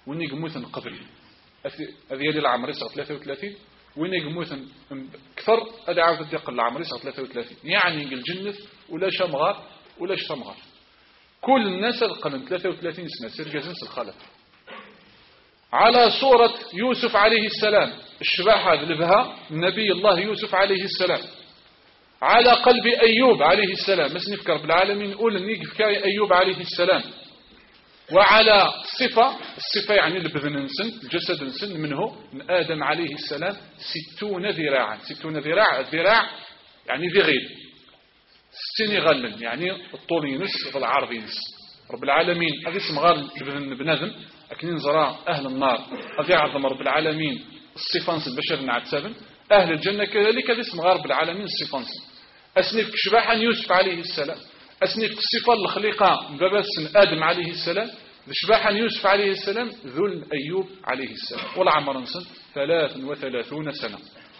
وين يموتن قبل هذه هي العمر يصير ثلاثة وثلاثين وين يموتن أكثر هذا عاود يقل العمر يصير ثلاثة وثلاثين يعني الجنة ولا شمغار ولا شمغار كل الناس القرن ثلاثة وثلاثين سنة سير جنس الخلف على صورة يوسف عليه السلام الشباحة ذلبها نبي الله يوسف عليه السلام على قلب أيوب عليه السلام بس نفكر بالعالمين نقول نيقف كاي أيوب عليه السلام وعلى الصفة الصفة يعني البذن نسن الجسد نسن منه من آدم عليه السلام ستون ذراعا ستون ذراع الذراع يعني ذغيل ستين غلا يعني الطول ينس والعرض ينس رب العالمين هذا اسم غار البذن بنادم لكن نزرع أهل النار هذا يعظم رب العالمين الصفانس البشر نعتسابن أهل الجنة كذلك هذا اسم غار بالعالمين الصفانس أسنف كشباحا يوسف عليه السلام أسنف الصفة الخليقة مبابس آدم عليه السلام شباحا يوسف عليه السلام ذل أيوب عليه السلام والعمر نسن ثلاث وثلاثون سنة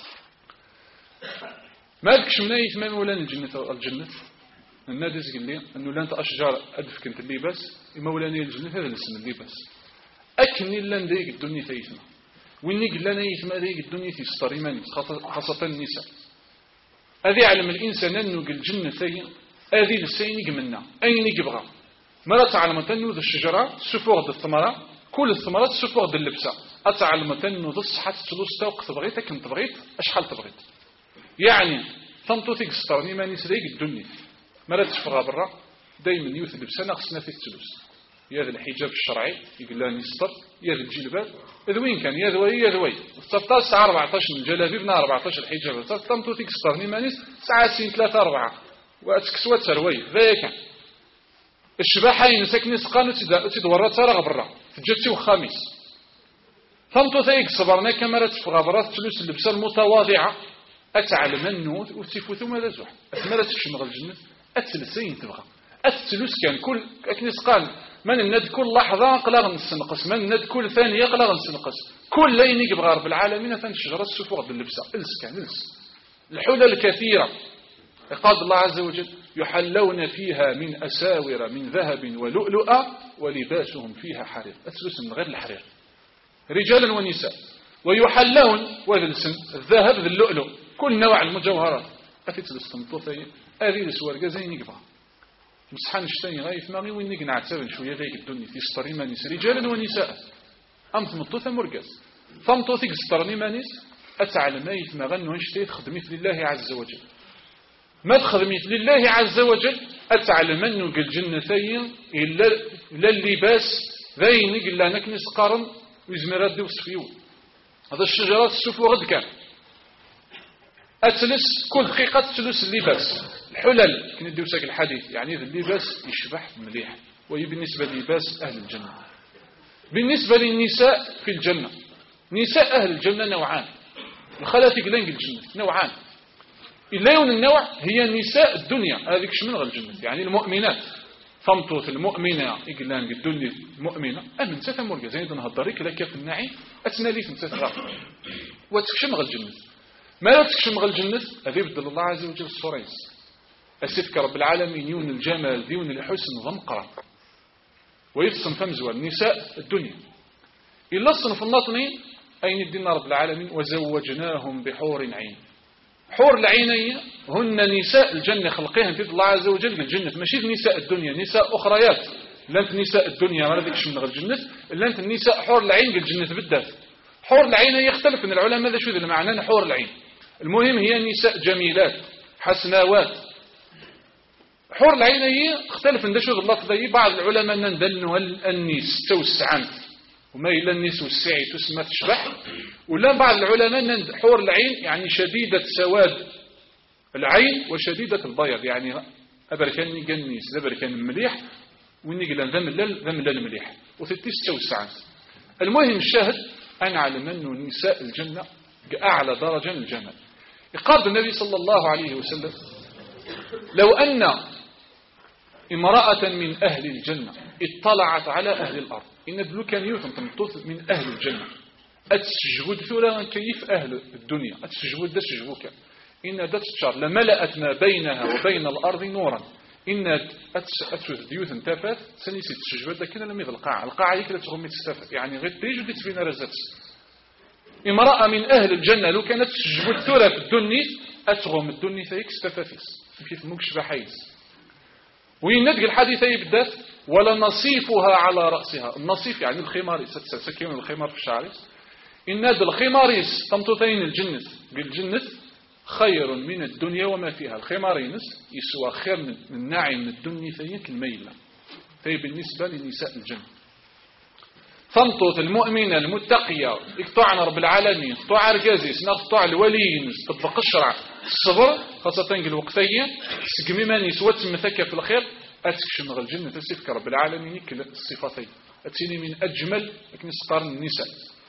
ما ذكش من أي ثمان ولا الجنة الجنة النادس قال لي أنه لن تأشجار أدفك أنت الليباس مولاني الجنة هذا الاسم الليباس أكني لن ديك الدنيا ثيثنا وإني قل لنا يثما ديك الدنيا تستريمان خاصة النساء هذه علم الإنسان أنه قل الجنة ثي هذه للسينيق منا أين يبغى ما تعلم أنه ذا الشجرة سفوغ ذا الثمرة كل الثمرات سفوغ ذا اللبسة أتعلم أنه ذا الصحة تلوستا وقت تبغيت كم تبغيت أشحال تبغيت يعني ثمتوثيك سترني ما نسريك الدنيا ما لا تشفغها برا دايما يوث اللبسة ناقصنا في التلوس يا ذا الحجاب الشرعي يقول لها نستر يا ذا الجلباب إذا وين كان يا ذوي يا ذوي ستة ساعة أربعة عشر الجلابيب نا أربعة عشر الحجاب ثمتوثيك سترني ما نس ساعة سين ثلاثة أربعة وأتكسوات سروي ذا كان الشباحين ساكنين سقانو تدورات سارة برا في الجتي وخامس ثمتو ثايق صبرنا كاميرا تفغى برا تلوس اللبسة المتواضعة أتعلم النوت وتفوتو ماذا زوح أتمرا تكشم غل الجنة أتلسين تبغى أتلوس كان كل أكني سقان من الند كل لحظة قلاغ نسنقص من الند كل ثانية قلاغ نسنقص كل لين يقبغى رب العالمين ثاني شجرة السفوغ باللبسة إلس كان إلس الحلل الكثيرة قال الله عز وجل يحلون فيها من أساور من ذهب ولؤلؤا ولباسهم فيها حرير أتلوس من غير الحرير رجالا ونساء ويحلون وهذا السن الذهب ذا اللؤلؤ كل نوع المجوهرات أتلوس تمطوثي هذه السوار زين يقبع مسحان شتاني غايف ماغي وين نيك نعتبن شوية غيك الدنيا تستري مانيس رجالا ونساء أم تمطوثة مرقز فمطوثيك استرني مانيس أتعلم مايث ما غنو هنشتيت خدمت لله عز وجل ما تخدمت لله عز وجل أتعلم أنه قل جنتين إلا, إلا اللباس ذين إلا نكنس قارن ويزمرات دي وصفيون هذا الشجرات السفو غد كان أتلس كل دقيقة تلس اللباس الحلل كنا نديو ساك الحديث يعني ذا اللباس يشبح مليح وهي بالنسبة للباس أهل الجنة بالنسبة للنساء في الجنة نساء أهل الجنة نوعان الخلاتق لنق الجنة نوعان اللون النوع هي نساء الدنيا هذيك شمن غير الجنة يعني المؤمنات فمطوث المؤمنة إقلان الدنيا المؤمنة أمن ستمر زين نهضريك لك في النعيم أتنالي في ستغار وتكشم غير الجنة ما لا تكشم غير الجنة هذه بدل الله عز وجل الصوريس أسفك رب العالمين يون الجمال ديون الحسن ضمقرا ويفصن فمزوى نساء الدنيا إلا الصنف الناطنين أين الدين رب العالمين وزوجناهم بحور عين حور العينية هن نساء الجنة خلقها في الله عز وجل الجنة ماشي نساء الدنيا نساء أخريات لانت نساء الدنيا ما ردكش من الجنة لانت النساء حور العين الجنة بالذات حور العين يختلف من العلماء ماذا شو ذا المعنى حور العين المهم هي نساء جميلات حسناوات حور العين هي اختلف من شو اللفظ ذي بعض العلماء ندلنها النيس توسعان وما إلا النيس والسعي تسمى تشبح ولا بعض العلماء حور العين يعني شديدة سواد العين وشديدة البيض يعني أبركان نيس أبركان مليح ونقل ذم الليل ذم الليل مليح وثلاثة توسعان المهم الشاهد أن علم أنه نساء الجنة أعلى درجة من الجمال يقال النبي صلى الله عليه وسلم لو أن امرأة من أهل الجنة اطلعت على أهل الأرض إن دلو كان يوثن تمطوث من أهل الجنة أتسجود ثولا كيف أهل الدنيا أتسجود دا سجبوك إن دا تتشار لملأت ما بينها وبين الأرض نورا إن أتشوف ديوث انتفت سنيسي تشجبت لكن لم يذ القاعة القاعة هي كلا تغمي تستفت يعني غير تيجي ودي تبين رزت امرأة من أهل الجنة لو كانت تشجبت ثورة في الدنيا أتغم الدنيا ثيك استفافيس كيف مكش بحيز وين ندق الحديث يبدأ ولا نصيفها على رأسها النصيف يعني الخمار ستسكين الخمار في الشعر إن هذا الخماريس تمتطين الجنة بالجنة خير من الدنيا وما فيها الخمارينس يسوى خير من الناعم من الدنيا ثيك الميلة في بالنسبة لنساء الجنة تمتط المؤمنة المتقية اقطعنا رب العالمين اقطع رجازيس نقطع الوليين تطبق الشرع الصبر خاصة الوقتية سقمي من يسوى مثكة في الخير أتكشم غل الجنة تسفك رب العالمين كل الصفتين أتيني من أجمل لكن استقارن النساء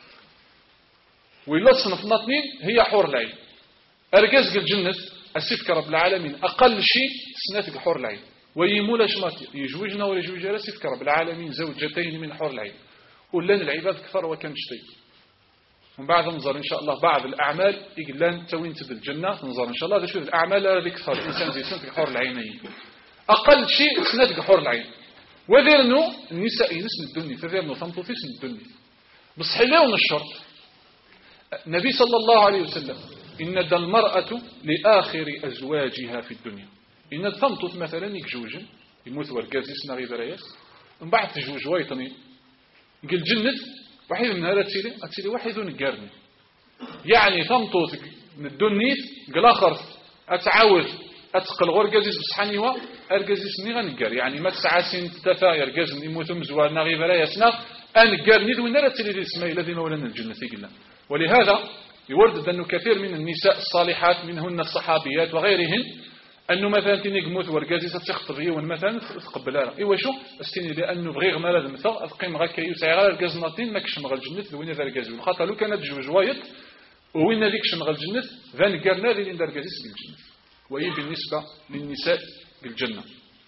وإلا صنف نطنين هي حور العين أرجاز الجنة أسفك رب العالمين أقل شيء سنتك حور العين ويمولا شماتي يجوجنا ولا يجوجنا سفك رب العالمين زوجتين من حور العين ولن العباد كثر وكان شتي من بعد ننظر إن شاء الله بعض الأعمال يقلان توين تد الجنة ننظر إن شاء الله شوف الأعمال هذه كثر الإنسان زي سنتك حور العينين أقل شيء سنتك حور العين وذيرنو النساء نسم الدنيا فذيرنو ثمطوثي سن الدنيا بصحيلون الشرط النبي صلى الله عليه وسلم إن دا المرأة لآخر أزواجها في الدنيا إن ثمطوث مثلا يكجوج يموت ورقازيس نغي برايس من بعد تجوج وايطني قل جنة واحد من هذا تسيلي أتسيلي واحد ونقارني يعني ثمطوث من الدنيا قل آخر أتعاوز أتقل غرقازيس بصحانيوا أرقازيس نيغا نقار يعني ما تسعاسين تفا يرقاز يموت مزوار نغي برايسنا أنقارني ذو نرى تسيلي اسمه الذين ولنا الجنة قلنا ولهذا يورد أنه كثير من النساء الصالحات منهن الصحابيات وغيرهن أنه مثلا تنقموت ورقازي ستخطر يون مثلا تقبلها إيوا شو استني لأنه بغير ما لازم مثلا أتقيم غا كيو سعيغا رقازناتين ماكش مغا الجنة وين ذا رقازي خاطر لو كانت جوج وايط وين ذيكش مغا الجنة ذا نقارنا ذي ذا رقازي بالجنة وهي بالنسبة للنساء بالجنة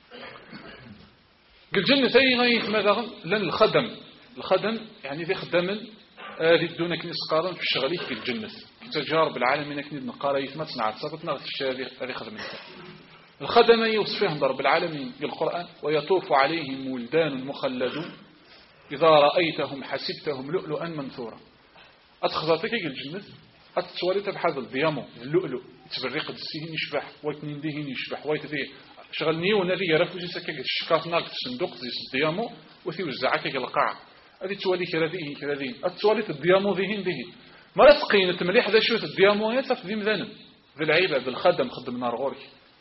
الجنة ثاني غاية ماذا لن الخدم الخدم يعني ذي خدما هذه دونك نسقارن في الشغليك في الجنة تجارب العالمين كنيد نقارا يثما تصنع تصرفنا هذه هذه خدمتها الخدمة يوصفهم ضرب العالمين بالقرآن ويطوف عليهم ولدان مخلدون إذا رأيتهم حسبتهم لؤلؤا منثورا أتخذتك الجنة أتسوالي بحاذ الضيامو اللؤلؤ تبريق السيهين يشبح واثنين ديهين يشبح وايتذي شغلني ونذي يرفو جيسك الشكاف ناقت الصندوق زي الضيامو وثي وزعك القاع هذه توالي كذين كذين التوالي الديامو ذهين ذهين ما تقين تمليح ذا شوت الديامو يتف ذي مذنب ذي العيبة بالخدم خدم نار غورك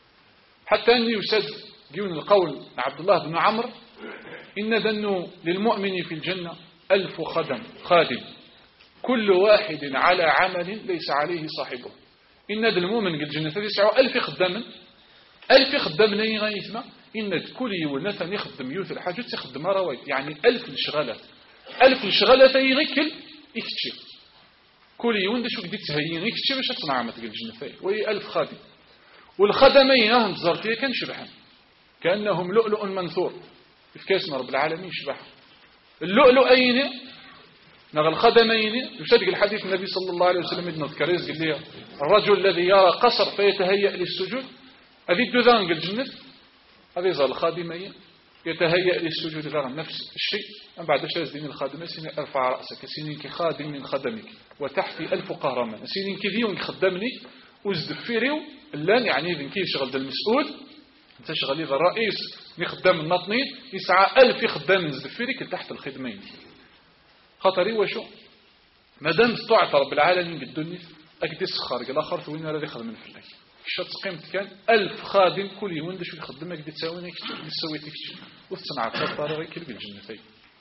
حتى أن يسد ديون القول عبد الله بن عمرو إن ذنو للمؤمن في الجنة ألف خدم خادم كل واحد على عمل ليس عليه صاحبه إن ذا المؤمن في الجنة تسعة ألف خدام ألف خدام لين غايثما إن كل يونثا يخدم يوث الحاجة تخدم روايت يعني ألف الشغالات ألف الشغالات يغكل يكتشف كل يوم ده شو قديت تهيين يكتشف باش تصنع عمتك الجنة فيه وهي ألف خادم والخدمين هم تزارتيه كان شبحا كأنهم لؤلؤ منثور في كاسم رب العالمين شبح اللؤلؤين نغ الخدمين يصدق الحديث النبي صلى الله عليه وسلم ابن الكريز قال لي الرجل الذي يرى قصر فيتهيأ للسجود هذه الدذان الجنة هذه زال الخادمين يتهيأ للسجود لغم نفس الشيء من بعد شاز دين الخادمين سنين ارفع رأسك سنين كخادم من خدمك وتحتي ألف قهرمان سنين كذيون خدمني وزدفيريو اللان يعني إذن كي شغل ذا المسؤول انت شغل إذا الرئيس يخدم النطني يسعى ألف خدام زدفيريك تحت الخدمين خطري وشو مادام استعطى رب العالمين بالدنيا أكدس خارج الآخر ثوين الذي خدم في الله الشرط قيمت كان ألف خادم كل يوم دشو يخدمك دي تساوينك دي سويتك وتصنع تصدر غير كل بالجنة ثي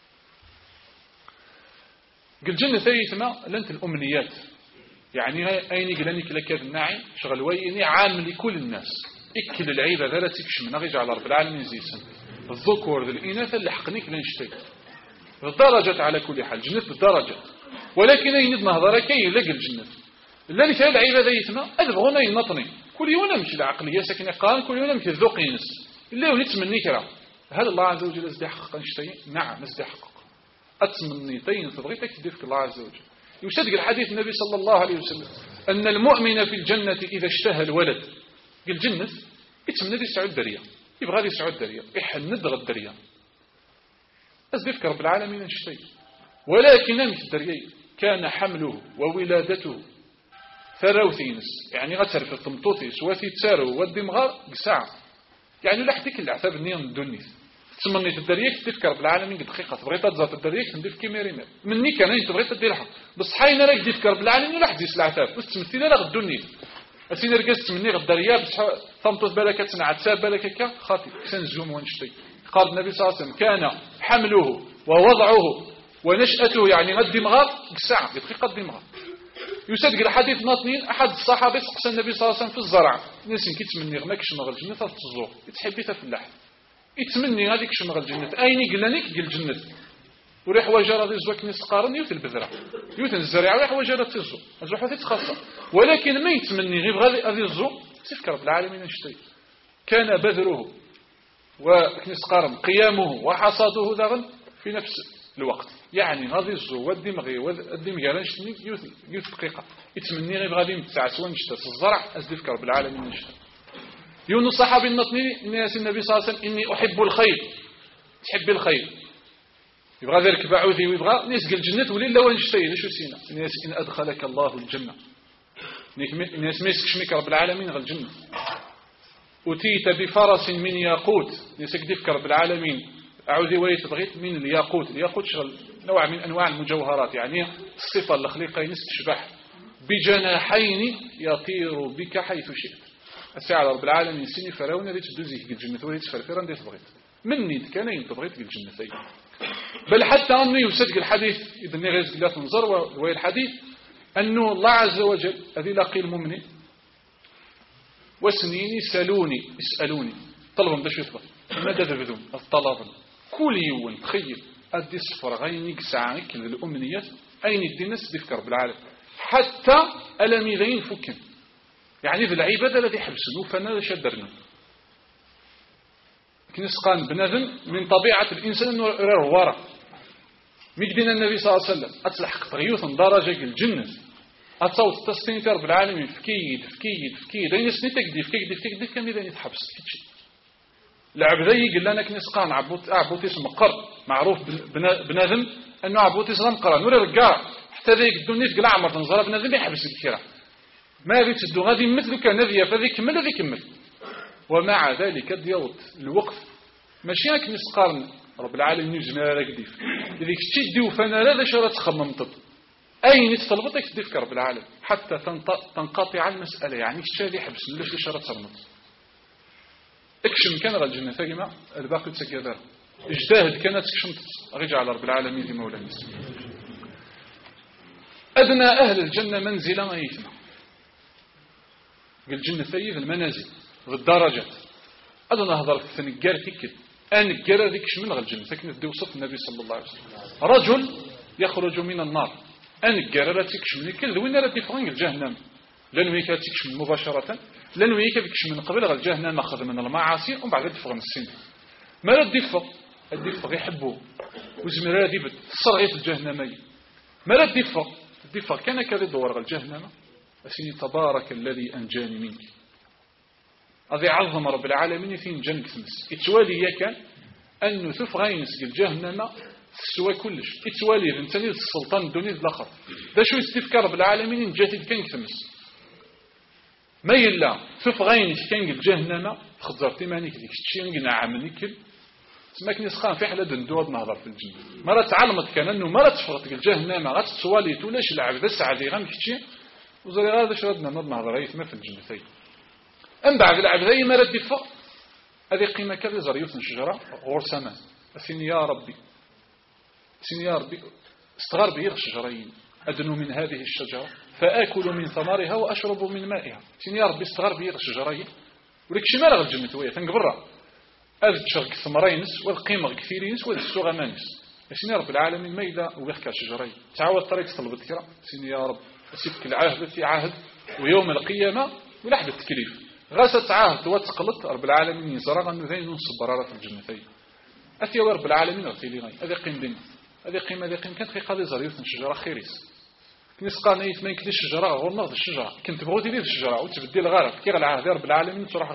الجنة ثي ثم لنت الأمنيات يعني أين قلنك لك الناعي شغل ويني عام لكل الناس اكل العيبة ذا لا تكش من غيج على رب العالمين زيسا الذكور ذا الإناث اللي حقنيك لنشتي بالدرجة على كل حال جنة بالدرجة ولكن أين نهضر كي لقى الجنة اللي في العيبة ذا يثم أذبغنا ينطني كل يوم نمشي العقلية ساكن قال كل يوم نمشي الذوق ينس اللي هو نتمني كرا هل الله عز وجل ازدي حقق نشتي نعم ازدي حقق أتمني تين تبغيتك تدفك الله عز وجل يصدق الحديث النبي صلى الله عليه وسلم أن المؤمن في الجنة إذا اشتهى الولد الجنة يتمنى دي سعود دريا يبغى غادي يسعود الدريا يحند غد الدريا أزدفك رب العالمين نشتي ولكن نمت الدريا كان حمله وولادته ثروثينس يعني غتر في الطمطوطي سواتي تسارو ودي مغار بساعة يعني لا حديك العتاب النية من الدنيا تسمني في الدريا تفكر رب العالمين قد دقيقة تبغي تزات الدريا تندير كيما ريمير مني كان انت تبغي تديرها بس حين راك تفكر رب العالمين ولا حد يسلع العتاب بس تمثيل لا غد الدنيا أسين رجعت مني غد الدريا بس ثمطت بالك تسمع عتاب بالك هكا خاطي سنزوم ونشتي قال النبي صلى الله عليه وسلم كان حمله ووضعه ونشأته يعني غد مغار بساعة دقيقة قد مغار يصدق الحديث ناطنين أحد الصحابة سقسى النبي صلى الله عليه وسلم في الزرع ناس كيتمني غماك شمغ الجنة تتزور يتحبي تفلح يتمني هذيك شمغ الجنة أين قلانيك قل الجنة وريح وجرى ذي زواك ناس قارن يوت البذرة يوت الزرع وريح وجرى تزور الزوح هذه تخصص ولكن ما يتمني غير غادي هذه الزور سيفك رب العالمين نشتي كان بذره وكنس قارن قيامه وحصاده ذغن في نفس الوقت يعني غادي الزو والدمغي والدمغي لا نشتني يوت دقيقه يتمني غير غادي نتاع سوا نشتا الزرع ازدفك رب العالمين نشتا يونس صحابي النطني الناس النبي صلى الله عليه وسلم اني احب الخير تحب الخير يبغى ذلك بعوذي ويبغى نسق الجنه ولي لا ونشتي شو سينا الناس ان ادخلك الله الجنه الناس ما يسكشمك رب العالمين غير الجنه أتيت بفرس من ياقوت يسكدفك رب العالمين أعوذ ويت بغيت من الياقوت الياقوت شغل نوع من أنواع المجوهرات يعني الصفة الخليقة تشبح بجناحين يطير بك حيث شئت الساعة رب العالمين سيني فراونا ليت تدوزي في الجنة وليت فرفران ديت بغيت مني كان ينتبغيت في الجنة بل حتى أنه يصدق الحديث إذا نغيز لا تنظر وهي الحديث أنه الله عز وجل هذه لاقي المؤمنين وسنين يسألوني يسألوني طلبهم باش يطلب ماذا تبذون الطلب كل يوم تخيل أدي صفر غينيك ساعيك للأمنيات أين الدينس بذكر بالعالم حتى ألميذين فكن يعني ذي العبادة الذي حبسنوا فنا شدرنا كنسقان بنذن من طبيعة الإنسان أنه يرى ورا مجدنا النبي صلى الله عليه وسلم أتلحق تغيوثا درجة الجنة أتصوت تستنكر بالعالم فكيد فكيد فكيد أين سنتك دي فكيد فكيد فكيد كم إذا يتحبس كتشي العبدي قال لنا كنسقان عبوت عبوت اسم قر معروف بنذم أنه عبوت اسم قر نور الرجال حتى ذيك الدنيا تقلع عمر تنظر بنذم يحبس الكرة ما بيت الدو غادي مثلك نذية فذي كمل ذي كمل ومع ذلك ديوت الوقت ماشي هاك نسقارن رب العالمين يجمع لك ديف ذيك تشدي وفانا لا شرط تخمم طب أين تطلبتك تدفك رب العالم حتى تنقطع المسألة يعني الشادي حبس ليش لشرط صرمت اكشم كان غا الجنة ثاقمة الباقي تسكيدار اجتاهد كانت اكشم رجع على رب العالمين ذي مولانا أدنى أهل الجنة منزلا أيثنا الجنة ثيث المنازل والدرجات أدنى هذا الثنقار تكد أن الجرى ذيكش من غا الجنة ثاكنت دي وصف النبي صلى الله عليه وسلم رجل يخرج من النار أن الجرى لا تكش من كل وين لا تفرنج الجهنم لأنه هيك تكش من مباشرة لأنه هيك بكش من قبل غا الجهنم أخذ من المعاصي ومن بعد تفرن السن ما لا تدفق الدفق يحبوه وزمرا ديبت صرغيت الجهنمية ما لا تدفق الدفق كان كذا دور غا الجهنم أسيني تبارك الذي أنجاني منك هذا عظم رب العالمين في جنك تمس اتوالي يكن أنه تفغين سجل جهنم سوى كلش اتوالي انتني السلطان الدنيا الآخر ده شو استفكار رب العالمين جاتي كان تمس ما يلا تفغين كان جهنم خضرتي مانيك ديك الشيء نعم نكل سماك نسخان في حالة دندور نهضر في الجنة مرة تعلمت كان أنه مرة تفرط الجهنم غات تسوالي تولاش العبد السعدي غام كتشي وزري هذا شردنا نض نهضر ما في الجنة أم بعد العبدي ما رد يفق هذه قيمة كذا زريوث الشجرة غور سماء أسيني يا ربي أسيني يا ربي استغار بيغ الشجرين أدنو من هذه الشجرة فآكل من ثمارها وأشرب من مائها أسيني يا ربي استغار بيغ الشجرين ولك شمال غير الجنة ويا تنقبرها هذا تشرق الثمرينس والقيمة كثيرينس والسوغمانس أسيني يا رب العالمين ما إذا ويخكى الشجرين تعاود طريق طلب الذكرى أسيني يا رب أسيبك العهد في عهد ويوم القيامة ولحد التكليف غاست عهد وتقلت رب العالمين يزرغ أنه ذي ننصب برارة الجنتين أتي رب العالمين أرتي لي غاية هذه قيم دين هذه قيم هذه قيم كانت في قاضي زريوث الشجرة خيريس كنيس قال نيت ما يكليش الشجرة غور نغض الشجرة كنت بغوتي لي الشجرة وتبدي الغارة كي العهد رب العالمين تروح غارة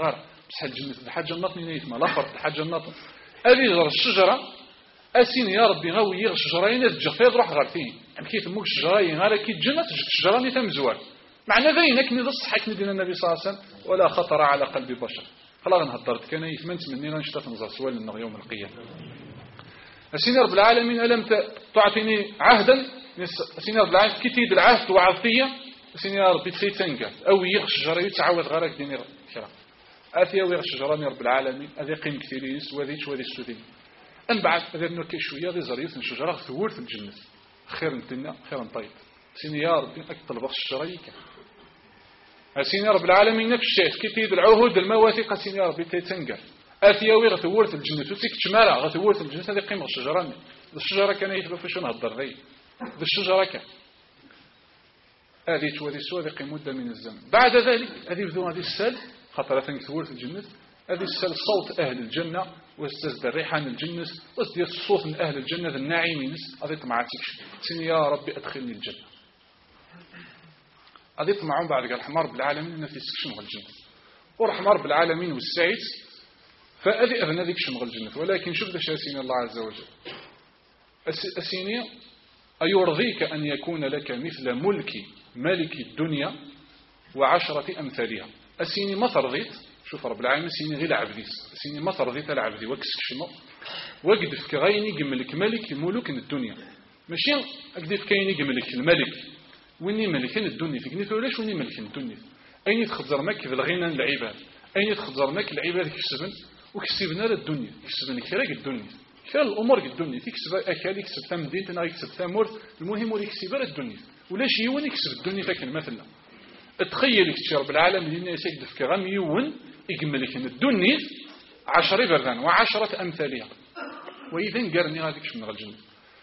بصح الجنة بحال جنة نيتما لا فرق بحال جنة هذه غير الشجرة أسين يا ربي غاوي غير الشجرين تجي تروح غير فين أم كيف موك الشجرين غير كي الجنة تجي الشجرة ني تمزوال معنى ذين كني الصح كني دينا النبي صلى الله عليه وسلم ولا خطر على قلب بشر خلاص نهضرت كان يثمنت مني غنشتا تنظر سؤال لنا يوم القيامة أسين رب العالمين ألم تعطيني عهدا أسين رب العالمين كي تيد العهد توعظ فيا أسين يا ربي تخي تنقل أو يغ الشجرة يتعاود غيرك ديني كرا آتي أو يغ الشجرة من رب العالمين هذه قيم كثيريس وهذه شوذي السودين أن بعد هذا نوكي شوية ذي زريث الشجرة ثورت الجنة خير نتنا خير نطيب أسين يا ربي أكتل بغ الشجرة يكا أسين يا رب العالمين نفس الشيء كي تيد العهود المواثيق أسين يا ربي تنقل آتي أو يغ ثورت الجنة وتيك تشمارع غثورت الجنة هذه قيم الشجرة الشجرة كان يتبع في شنو هالضر ذي الشجرة كان هذه توذي سوى مدة من الزمن بعد ذلك هذه بدون هذه السل خطرة ثورة الجنة هذه السل صوت أهل الجنة واستزد ريحان الجنة واستزد الصوت من أهل الجنة الناعمين هذه طمعتك سين يا ربي أدخلني الجنة هذه طمعون بعد قال حمار بالعالمين نفسك شمغ الجنة ورحمار بالعالمين والسعيد فأذي أذن ذيك شمغ الجنة ولكن شوف ذا شاسين الله عز وجل أسيني أيرضيك أن يكون لك مثل ملك ملك الدنيا وعشرة أمثالها أسيني ما ترضيت شوف رب العالمين سيني غير عبديس أسيني ما ترضيت العبدي وكسك شنو وقدف كغيني قملك ملك ملوك الدنيا ماشي أقدف كيني قملك الملك ويني ملك الدنيا فيكني فولاش ويني ملك الدنيا أين يتخزر مك بالغنى العباد أين يتخزر مك العباد كسبن وكسبنا للدنيا كسبنا كراك الدنيا كان الأمور الدنيا تكسب أكل يكسب ثم دين تنا يكسب ثم مرث المهم هو يكسب الدنيا ولا شيء يون يكسب الدنيا فكان مثلا تخيل رب العالمين الناس يقدف كغم يون يجملك الدنيا عشرة بردان وعشرة أمثالها وإذا قرني هذيك من الجنة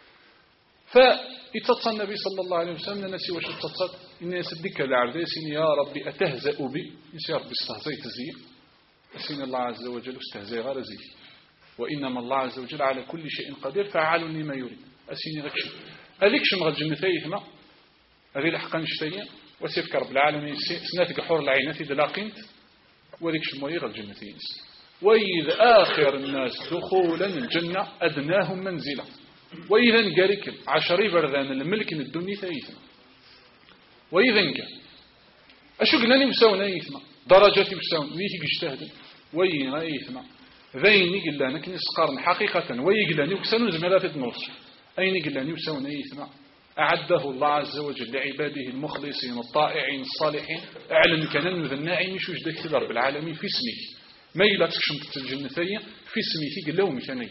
فيتصل النبي صلى الله عليه وسلم الناس واش تتصل الناس ديك العبد سين يا ربي أتهزأ بي يا ربي استهزيت زي سين الله عز وجل استهزأ غير زي وإنما الله عز وجل على كل شيء قدير فعال لما يريد أسيني غكشي هذيك شمغ الجنة ثيثما هذه الحقا نشتية وسيفك رب العالمين سناتك حور العينات إذا لاقينت وذيك شموير الجنة ثيث وإذ آخر الناس دخولا الجنة أدناهم منزلا وإذا نقارك عشري بردان الملك الدنيا ثيثما وإذا نقار أشو قلناني مساونا يثما درجاتي مساونا ويثي اجتهد وإذا يثما ذيني قلنا نكني سقارن حقيقة ويقلاني وكسانو زمالات النصر أين قلاني وساونا يثما أعده الله عز وجل لعباده المخلصين الطائعين الصالحين أعلن كان الناعم شو جدك تدار بالعالمين في اسمك ما يلا تكشمت الجنتين في اسمك قل لهم مكاني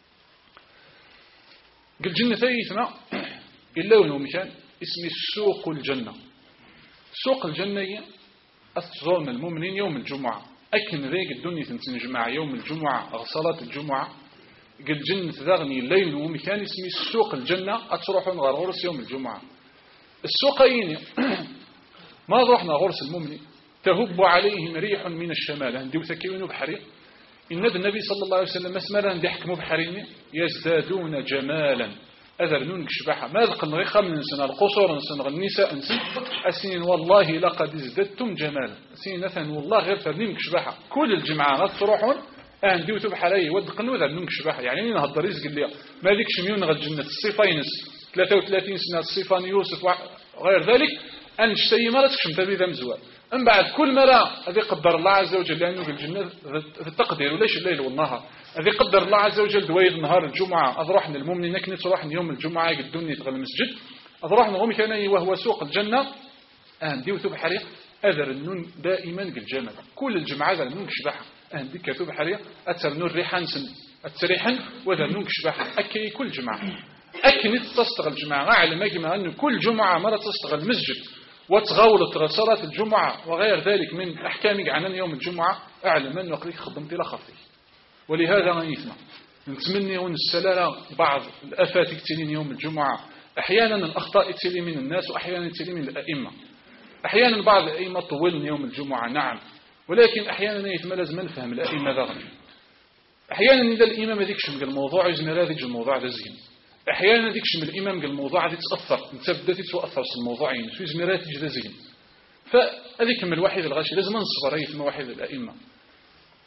قل جنتين يثما قل لهم مكان اسمي سوق الجنة سوق الجنة أتزورنا المؤمنين يوم الجمعة أكن ذيك الدنيا تنجمع يوم الجمعة صلاة الجمعة قل جنة ذغني الليل ومكان اسمي السوق الجنة أتروحون غرس يوم الجمعة السوقين ما روحنا غرس المؤمن تهب عليهم ريح من الشمال هندي وثكيون بحري إن النبي صلى الله عليه وسلم اسمنا ندحك مبحرين يزدادون جمالا أذرنون كشبحة ما ذق الرخة من سنة القصور نسنة النساء نسن أسنين والله لقد ازددتم جمالا أسنين نثن والله غير فرنين كشبحة كل الجمعة تروحون أهندي وتبحري ودقنوا ذرنون كشبحة يعني نهضر يزق اللي ما ذيك شميون غد جنة الصيفينس ثلاثة وثلاثين سنة الصيفان يوسف وغير ذلك أنشتي مرة تكشم تبي ذا مزوال أم بعد كل مرة هذه قدر الله عز وجل لأنه في الجنة في التقدير وليش الليل والنهار هذه قدر الله عز وجل دويد نهار الجمعة أضرحنا المؤمن نكنت تروحنا يوم الجمعة الدنيا تغل المسجد أضرحنا غمي كان وهو سوق الجنة أهندي وتبحري أذر النون دائما الجمل كل الجمعة ذا النون كشبحة أهندي كتبحري أتر نور ريحان سن أتريحن وذا النون كشبحة أكي كل جمعة أكنت تستغل الجمعة أعلم أجمع أنه كل جمعة مرة تستغل المسجد وتغاولت صلاة الجمعة وغير ذلك من أحكام عنان يوم الجمعة أعلم أنه قليك خدمت إلى خفي ولهذا ما يثنى نتمنى ونسلال بعض الأفات يكتلين يوم الجمعة أحيانا الأخطاء يتلي من الناس وأحيانا يتلي من الأئمة أحيانا بعض الأئمة طولن يوم الجمعة نعم ولكن أحيانا يثمى لازم نفهم الأئمة ذغني أحيانا إذا الإمام ذيكش من الموضوع يزمر هذيك الموضوع ذا زين أحيانا ذيكش من الإمام قال الموضوع هذه تأثر أنت بدأت تتأثر في الموضوعين في زمرات جدا زين فهذيك من الواحد الغاشي لازم نصبر يثمى واحد الأئمة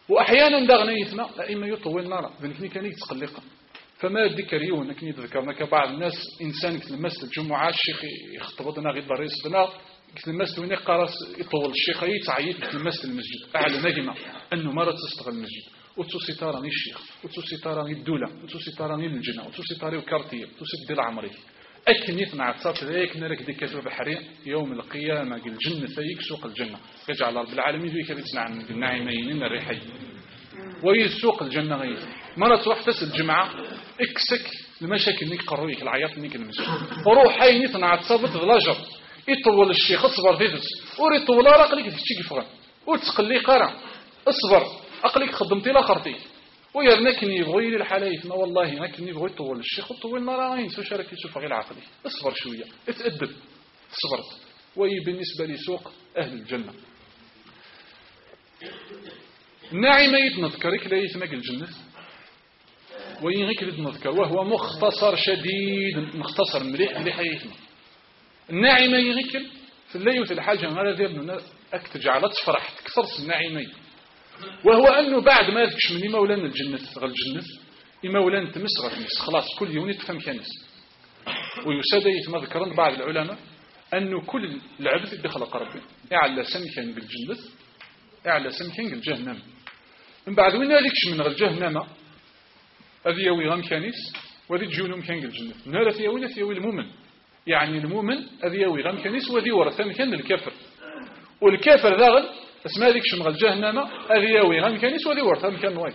وأحيانا داغنا يثنى إما يطول نارا ذنكني كان يتقلق فما ذكريون كني ذكرنا كبعض الناس إنسان كتلمس الجمعة الشيخ يخطبطنا غير ضريس بنا كتلمس وين قارس يطول الشيخ يتعيط كتلمس المسجد أعلى نجمة أنه مرة تستغل المسجد وتسوسي تاراني الشيخ وتسوسي تاراني الدولة وتسوسي تاراني الجنة وتسوسي تاراني الكارتية وتسوسي ديال عمري أكن يثنى تصات ذلك نرك دي كتب بحري يوم القيامة الجنة ثيك سوق الجنة يجعل رب العالمين ذيك بيتنا عن النعيمين الريحي ويسوق الجنة غير مرة واحدة الجمعة اكسك المشاكل نيك قرويك العياط نيك المسجد وروح هاي يثنى تصابت ضلاجر يطول الشيخ اصبر ذيذس وري طول راقليك تشتي كفغان وتقلي قرا اصبر اقليك خدمتي لاخرتي ويرنكني يبغي لي الحلايف ما والله نكني يبغي يطول الشيخ وطول نراين سو شارك يشوف غير عقلي اصبر شويه اتادب صبرت وي بالنسبه لسوق اهل الجنه الناعمه يتنذكرك لا يتمك الجنه وينك يتنذكر وهو مختصر شديد مختصر مليح مليح يتم الناعمه ينك في الليل في الحاجه هذا ديال اك تجعل تفرح تكثر الناعمه وهو أنه بعد ما ذكش مني مولانا الجنة غل الجنة مولانا تمس غتمس خلاص كل يوم يتفهم كنس ويساد يتم ذكرن بعض العلماء أنه كل العبد اللي خلق ربي يعلى سمكان بالجنة يعلى سمكان بالجهنم من بعد وين ذكش من غل الجهنم هذه يوي غم كنس وذي جيونهم كان بالجنة نهار ثيوي ثيوي المؤمن يعني المؤمن هذه يوي غم كنس وذي ورث كان الكافر والكافر ذاغل اسمها ذيك شمغل جهنم هذه ياوي غام كانيس وذي ورثها مكان وايد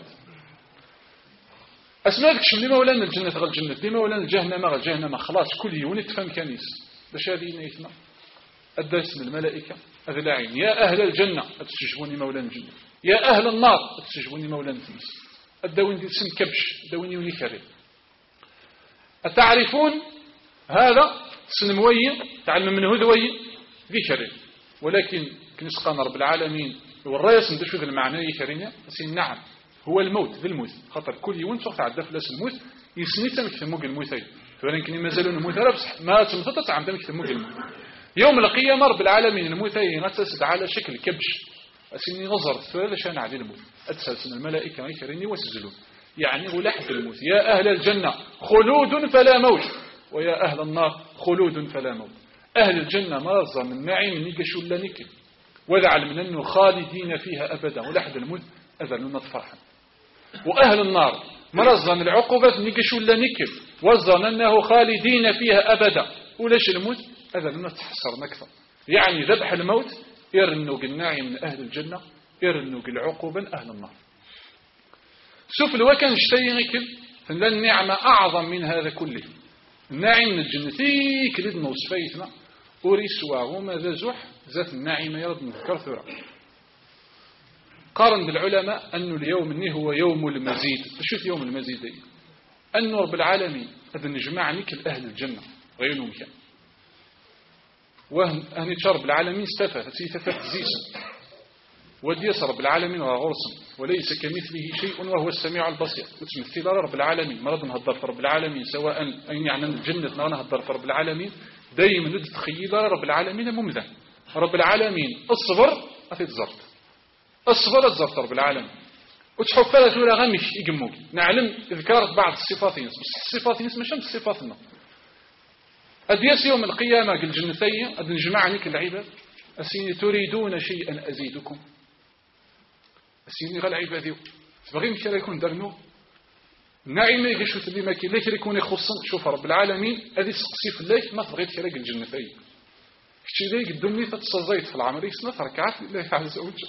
اسمها ذيك شم لما ولانا الجنة غل الجنة لما ولانا الجهنم غل الجهنم خلاص كل يوم تفهم كانيس باش هذه نيتنا الدرس من الملائكة هذا لاعين يا أهل الجنة أتستجبوني مولانا الجنة يا أهل النار أتستجبوني مولانا التمس الدوين دي سن كبش الدوين يولي كريم أتعرفون هذا سن موين تعلم منه ذوي ذي كريم ولكن كنسقان رب العالمين والرئيس ندشو ذا المعنى يكرينيا سين نعم هو الموت ذا الموت خاطر كل يوم سوف تعدى فلاس الموت يسني تمك تموق الموتين ولكن ما زالوا الموت بصح ما تمثل تعم تمك تموق الموت يوم القيامة رب العالمين الموتين غتسد على شكل كبش اسيني نظر ثلاثة شان على الموت أتسلسل الملائكة يكريني وسجلون يعني ولحد الموت يا أهل الجنة خلود فلا موت ويا أهل النار خلود فلا موت أهل الجنة مرضى من نعيم نيكشو لا نيكل وذعل من أنه خالدين فيها أبدا ولحد الموت أذلنا فرحا وأهل النار مرضى من العقوبة نيكشو لا نيكل وظن أنه خالدين فيها أبدا وليش الموت أذلنا تحسر أكثر يعني ذبح الموت يرنوك النعيم من أهل الجنة يرنوك العقوبة أهل النار سوف لو كان اشتري نيكل فلا النعمة أعظم من هذا كله الناعم من الجنة ذيك لدنا وصفيتنا أوريسوا وماذا زح ذات الناعمة يرد نذكر ثرى قارن بالعلماء أن اليوم إنه هو يوم المزيد شوف يوم المزيد دي أن رب العالمين هذا نجمع نكل أهل الجنة غير ممكن وهن رب العالمين استفى سيتفت زيسا وديس رب العالمين وغرصا وليس كمثله شيء وهو السميع البصير وتمثل رب العالمين مرض نهضر في رب العالمين سواء أن يعني الجنة نهضر في رب العالمين دايما نتخيل رب العالمين ممذا رب العالمين الصبر أتتزرت الصبر أتزرت رب العالمين وتحب فلا ولا غمش يقموك نعلم ذكرت بعض الصفات بس الصفات مش شمس صفاتنا أديس يوم القيامة قل جنتين أد نجمعني كالعباد أسيني تريدون شيئا أزيدكم أسيني غير العباد تبغي مكي يكون درنو نعيم يجي اللي ما كي ليك يكون يخصن شوف رب العالمين هذه سقسي في الليل ما تبغيت كراك الجنتين كشي ليك الدنيا تتصزيت في العمر يسنى ركعات لله عز وجل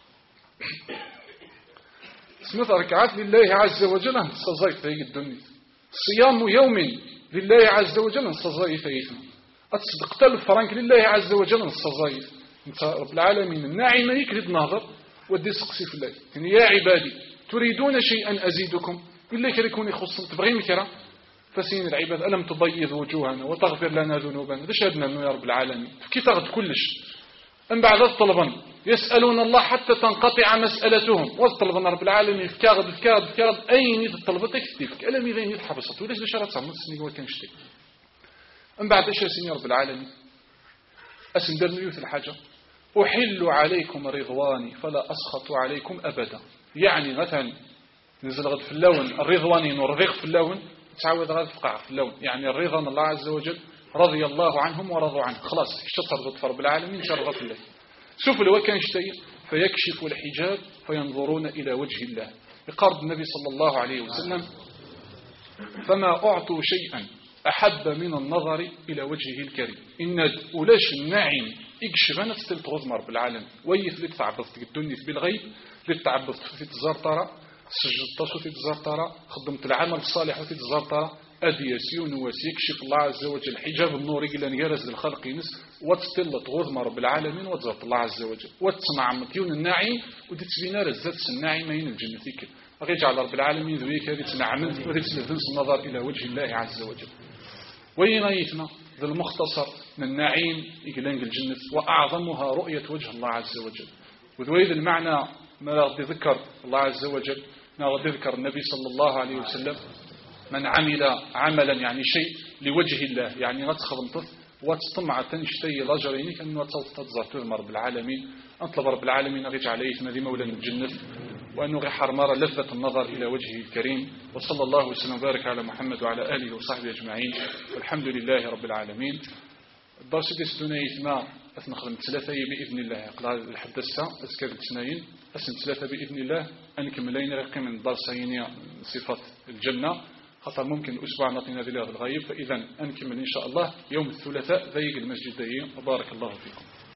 سنة ركعات لله عز وجل تصزيت في الدنيا صيام يوم لله عز وجل نصزيت فيتنا أتصدق تلف فرنك لله عز وجل نصزيت انت رب العالمين الناعم يكرد ناظر ودي سقسي في الليل يعني يا عبادي تريدون شيئا أزيدكم بالله كريكون يخص تبغي مكرا فسين العباد ألم تبيض وجوهنا وتغفر لنا ذنوبنا ده شهدنا أنه يا رب العالمين كي تغد كلش أن بعد الطلبا يسألون الله حتى تنقطع مسألتهم والطلبا رب العالمين فكاغد فكاغد فكاغد أين يتطلبتك تكتفك ألم إذا يتحبسط وليش لشارة تعمل سنين وكنشتك أن بعد أشياء سين يا رب العالمين أسندر نيوث الحاجة أحل عليكم رضواني فلا أسخط عليكم أبدا يعني مثلا نزل غد في اللون الرضوانين والرضيق في اللون تعود غد فقع في اللون، يعني الرضا من الله عز وجل رضي الله عنهم ورضوا عنه، خلاص اشتطر في رب العالمين شرغ في الله. شوف لو كان شيء فيكشف الحجاب فينظرون إلى وجه الله. بقرض النبي صلى الله عليه وسلم فما أعطوا شيئا أحب من النظر إلى وجهه الكريم. إن أولاش الناعم إكشفنا تستلت غزم رب العالمين ويث لتعبث الدنيا بالغيب لتعبث في الزرطرة سجدت في الزرطرة خدمت العمل الصالح في الزرطرة أديسيون وسيكشف الله عز وجل حجاب النور إلى نيرز للخلق ينس وتستلت غزم رب العالمين وتزرط الله عز وجل وتسمع مكيون الناعم وتتبين رزات الناعمين الجنة فيك ويجعل رب العالمين ذويك هذه تنعمل وتتلذنس النظر إلى وجه الله عز وجل. وين يثنى ذا المختصر من النعيم إقلانق الجنة وأعظمها رؤية وجه الله عز وجل. وذويذ المعنى ما غادي ذكر الله عز وجل ما غادي ذكر النبي صلى الله عليه وسلم من عمل عملا يعني شيء لوجه الله يعني غتخدم وتطمع تنشتي لاجرينك أنه تتظهر تذمر رب العالمين أطلب رب العالمين غيج عليه ثم مولا الجنة وأنه غي حرمار لذة النظر إلى وجهه الكريم. وصلى الله وسلم وبارك على محمد وعلى آله وصحبه أجمعين والحمد لله رب العالمين. الدرس دي ستوني ثما أثنخدم ثلاثة بإذن الله قال الحدثة أسكاب التنين أسن ثلاثة بإذن الله أنكملين رقم من درسين صفة الجنة خطر ممكن الأسبوع نعطينا ذي الغيب. فإذا أنكمل إن شاء الله يوم الثلاثاء ذيق المسجد وبارك الله فيكم.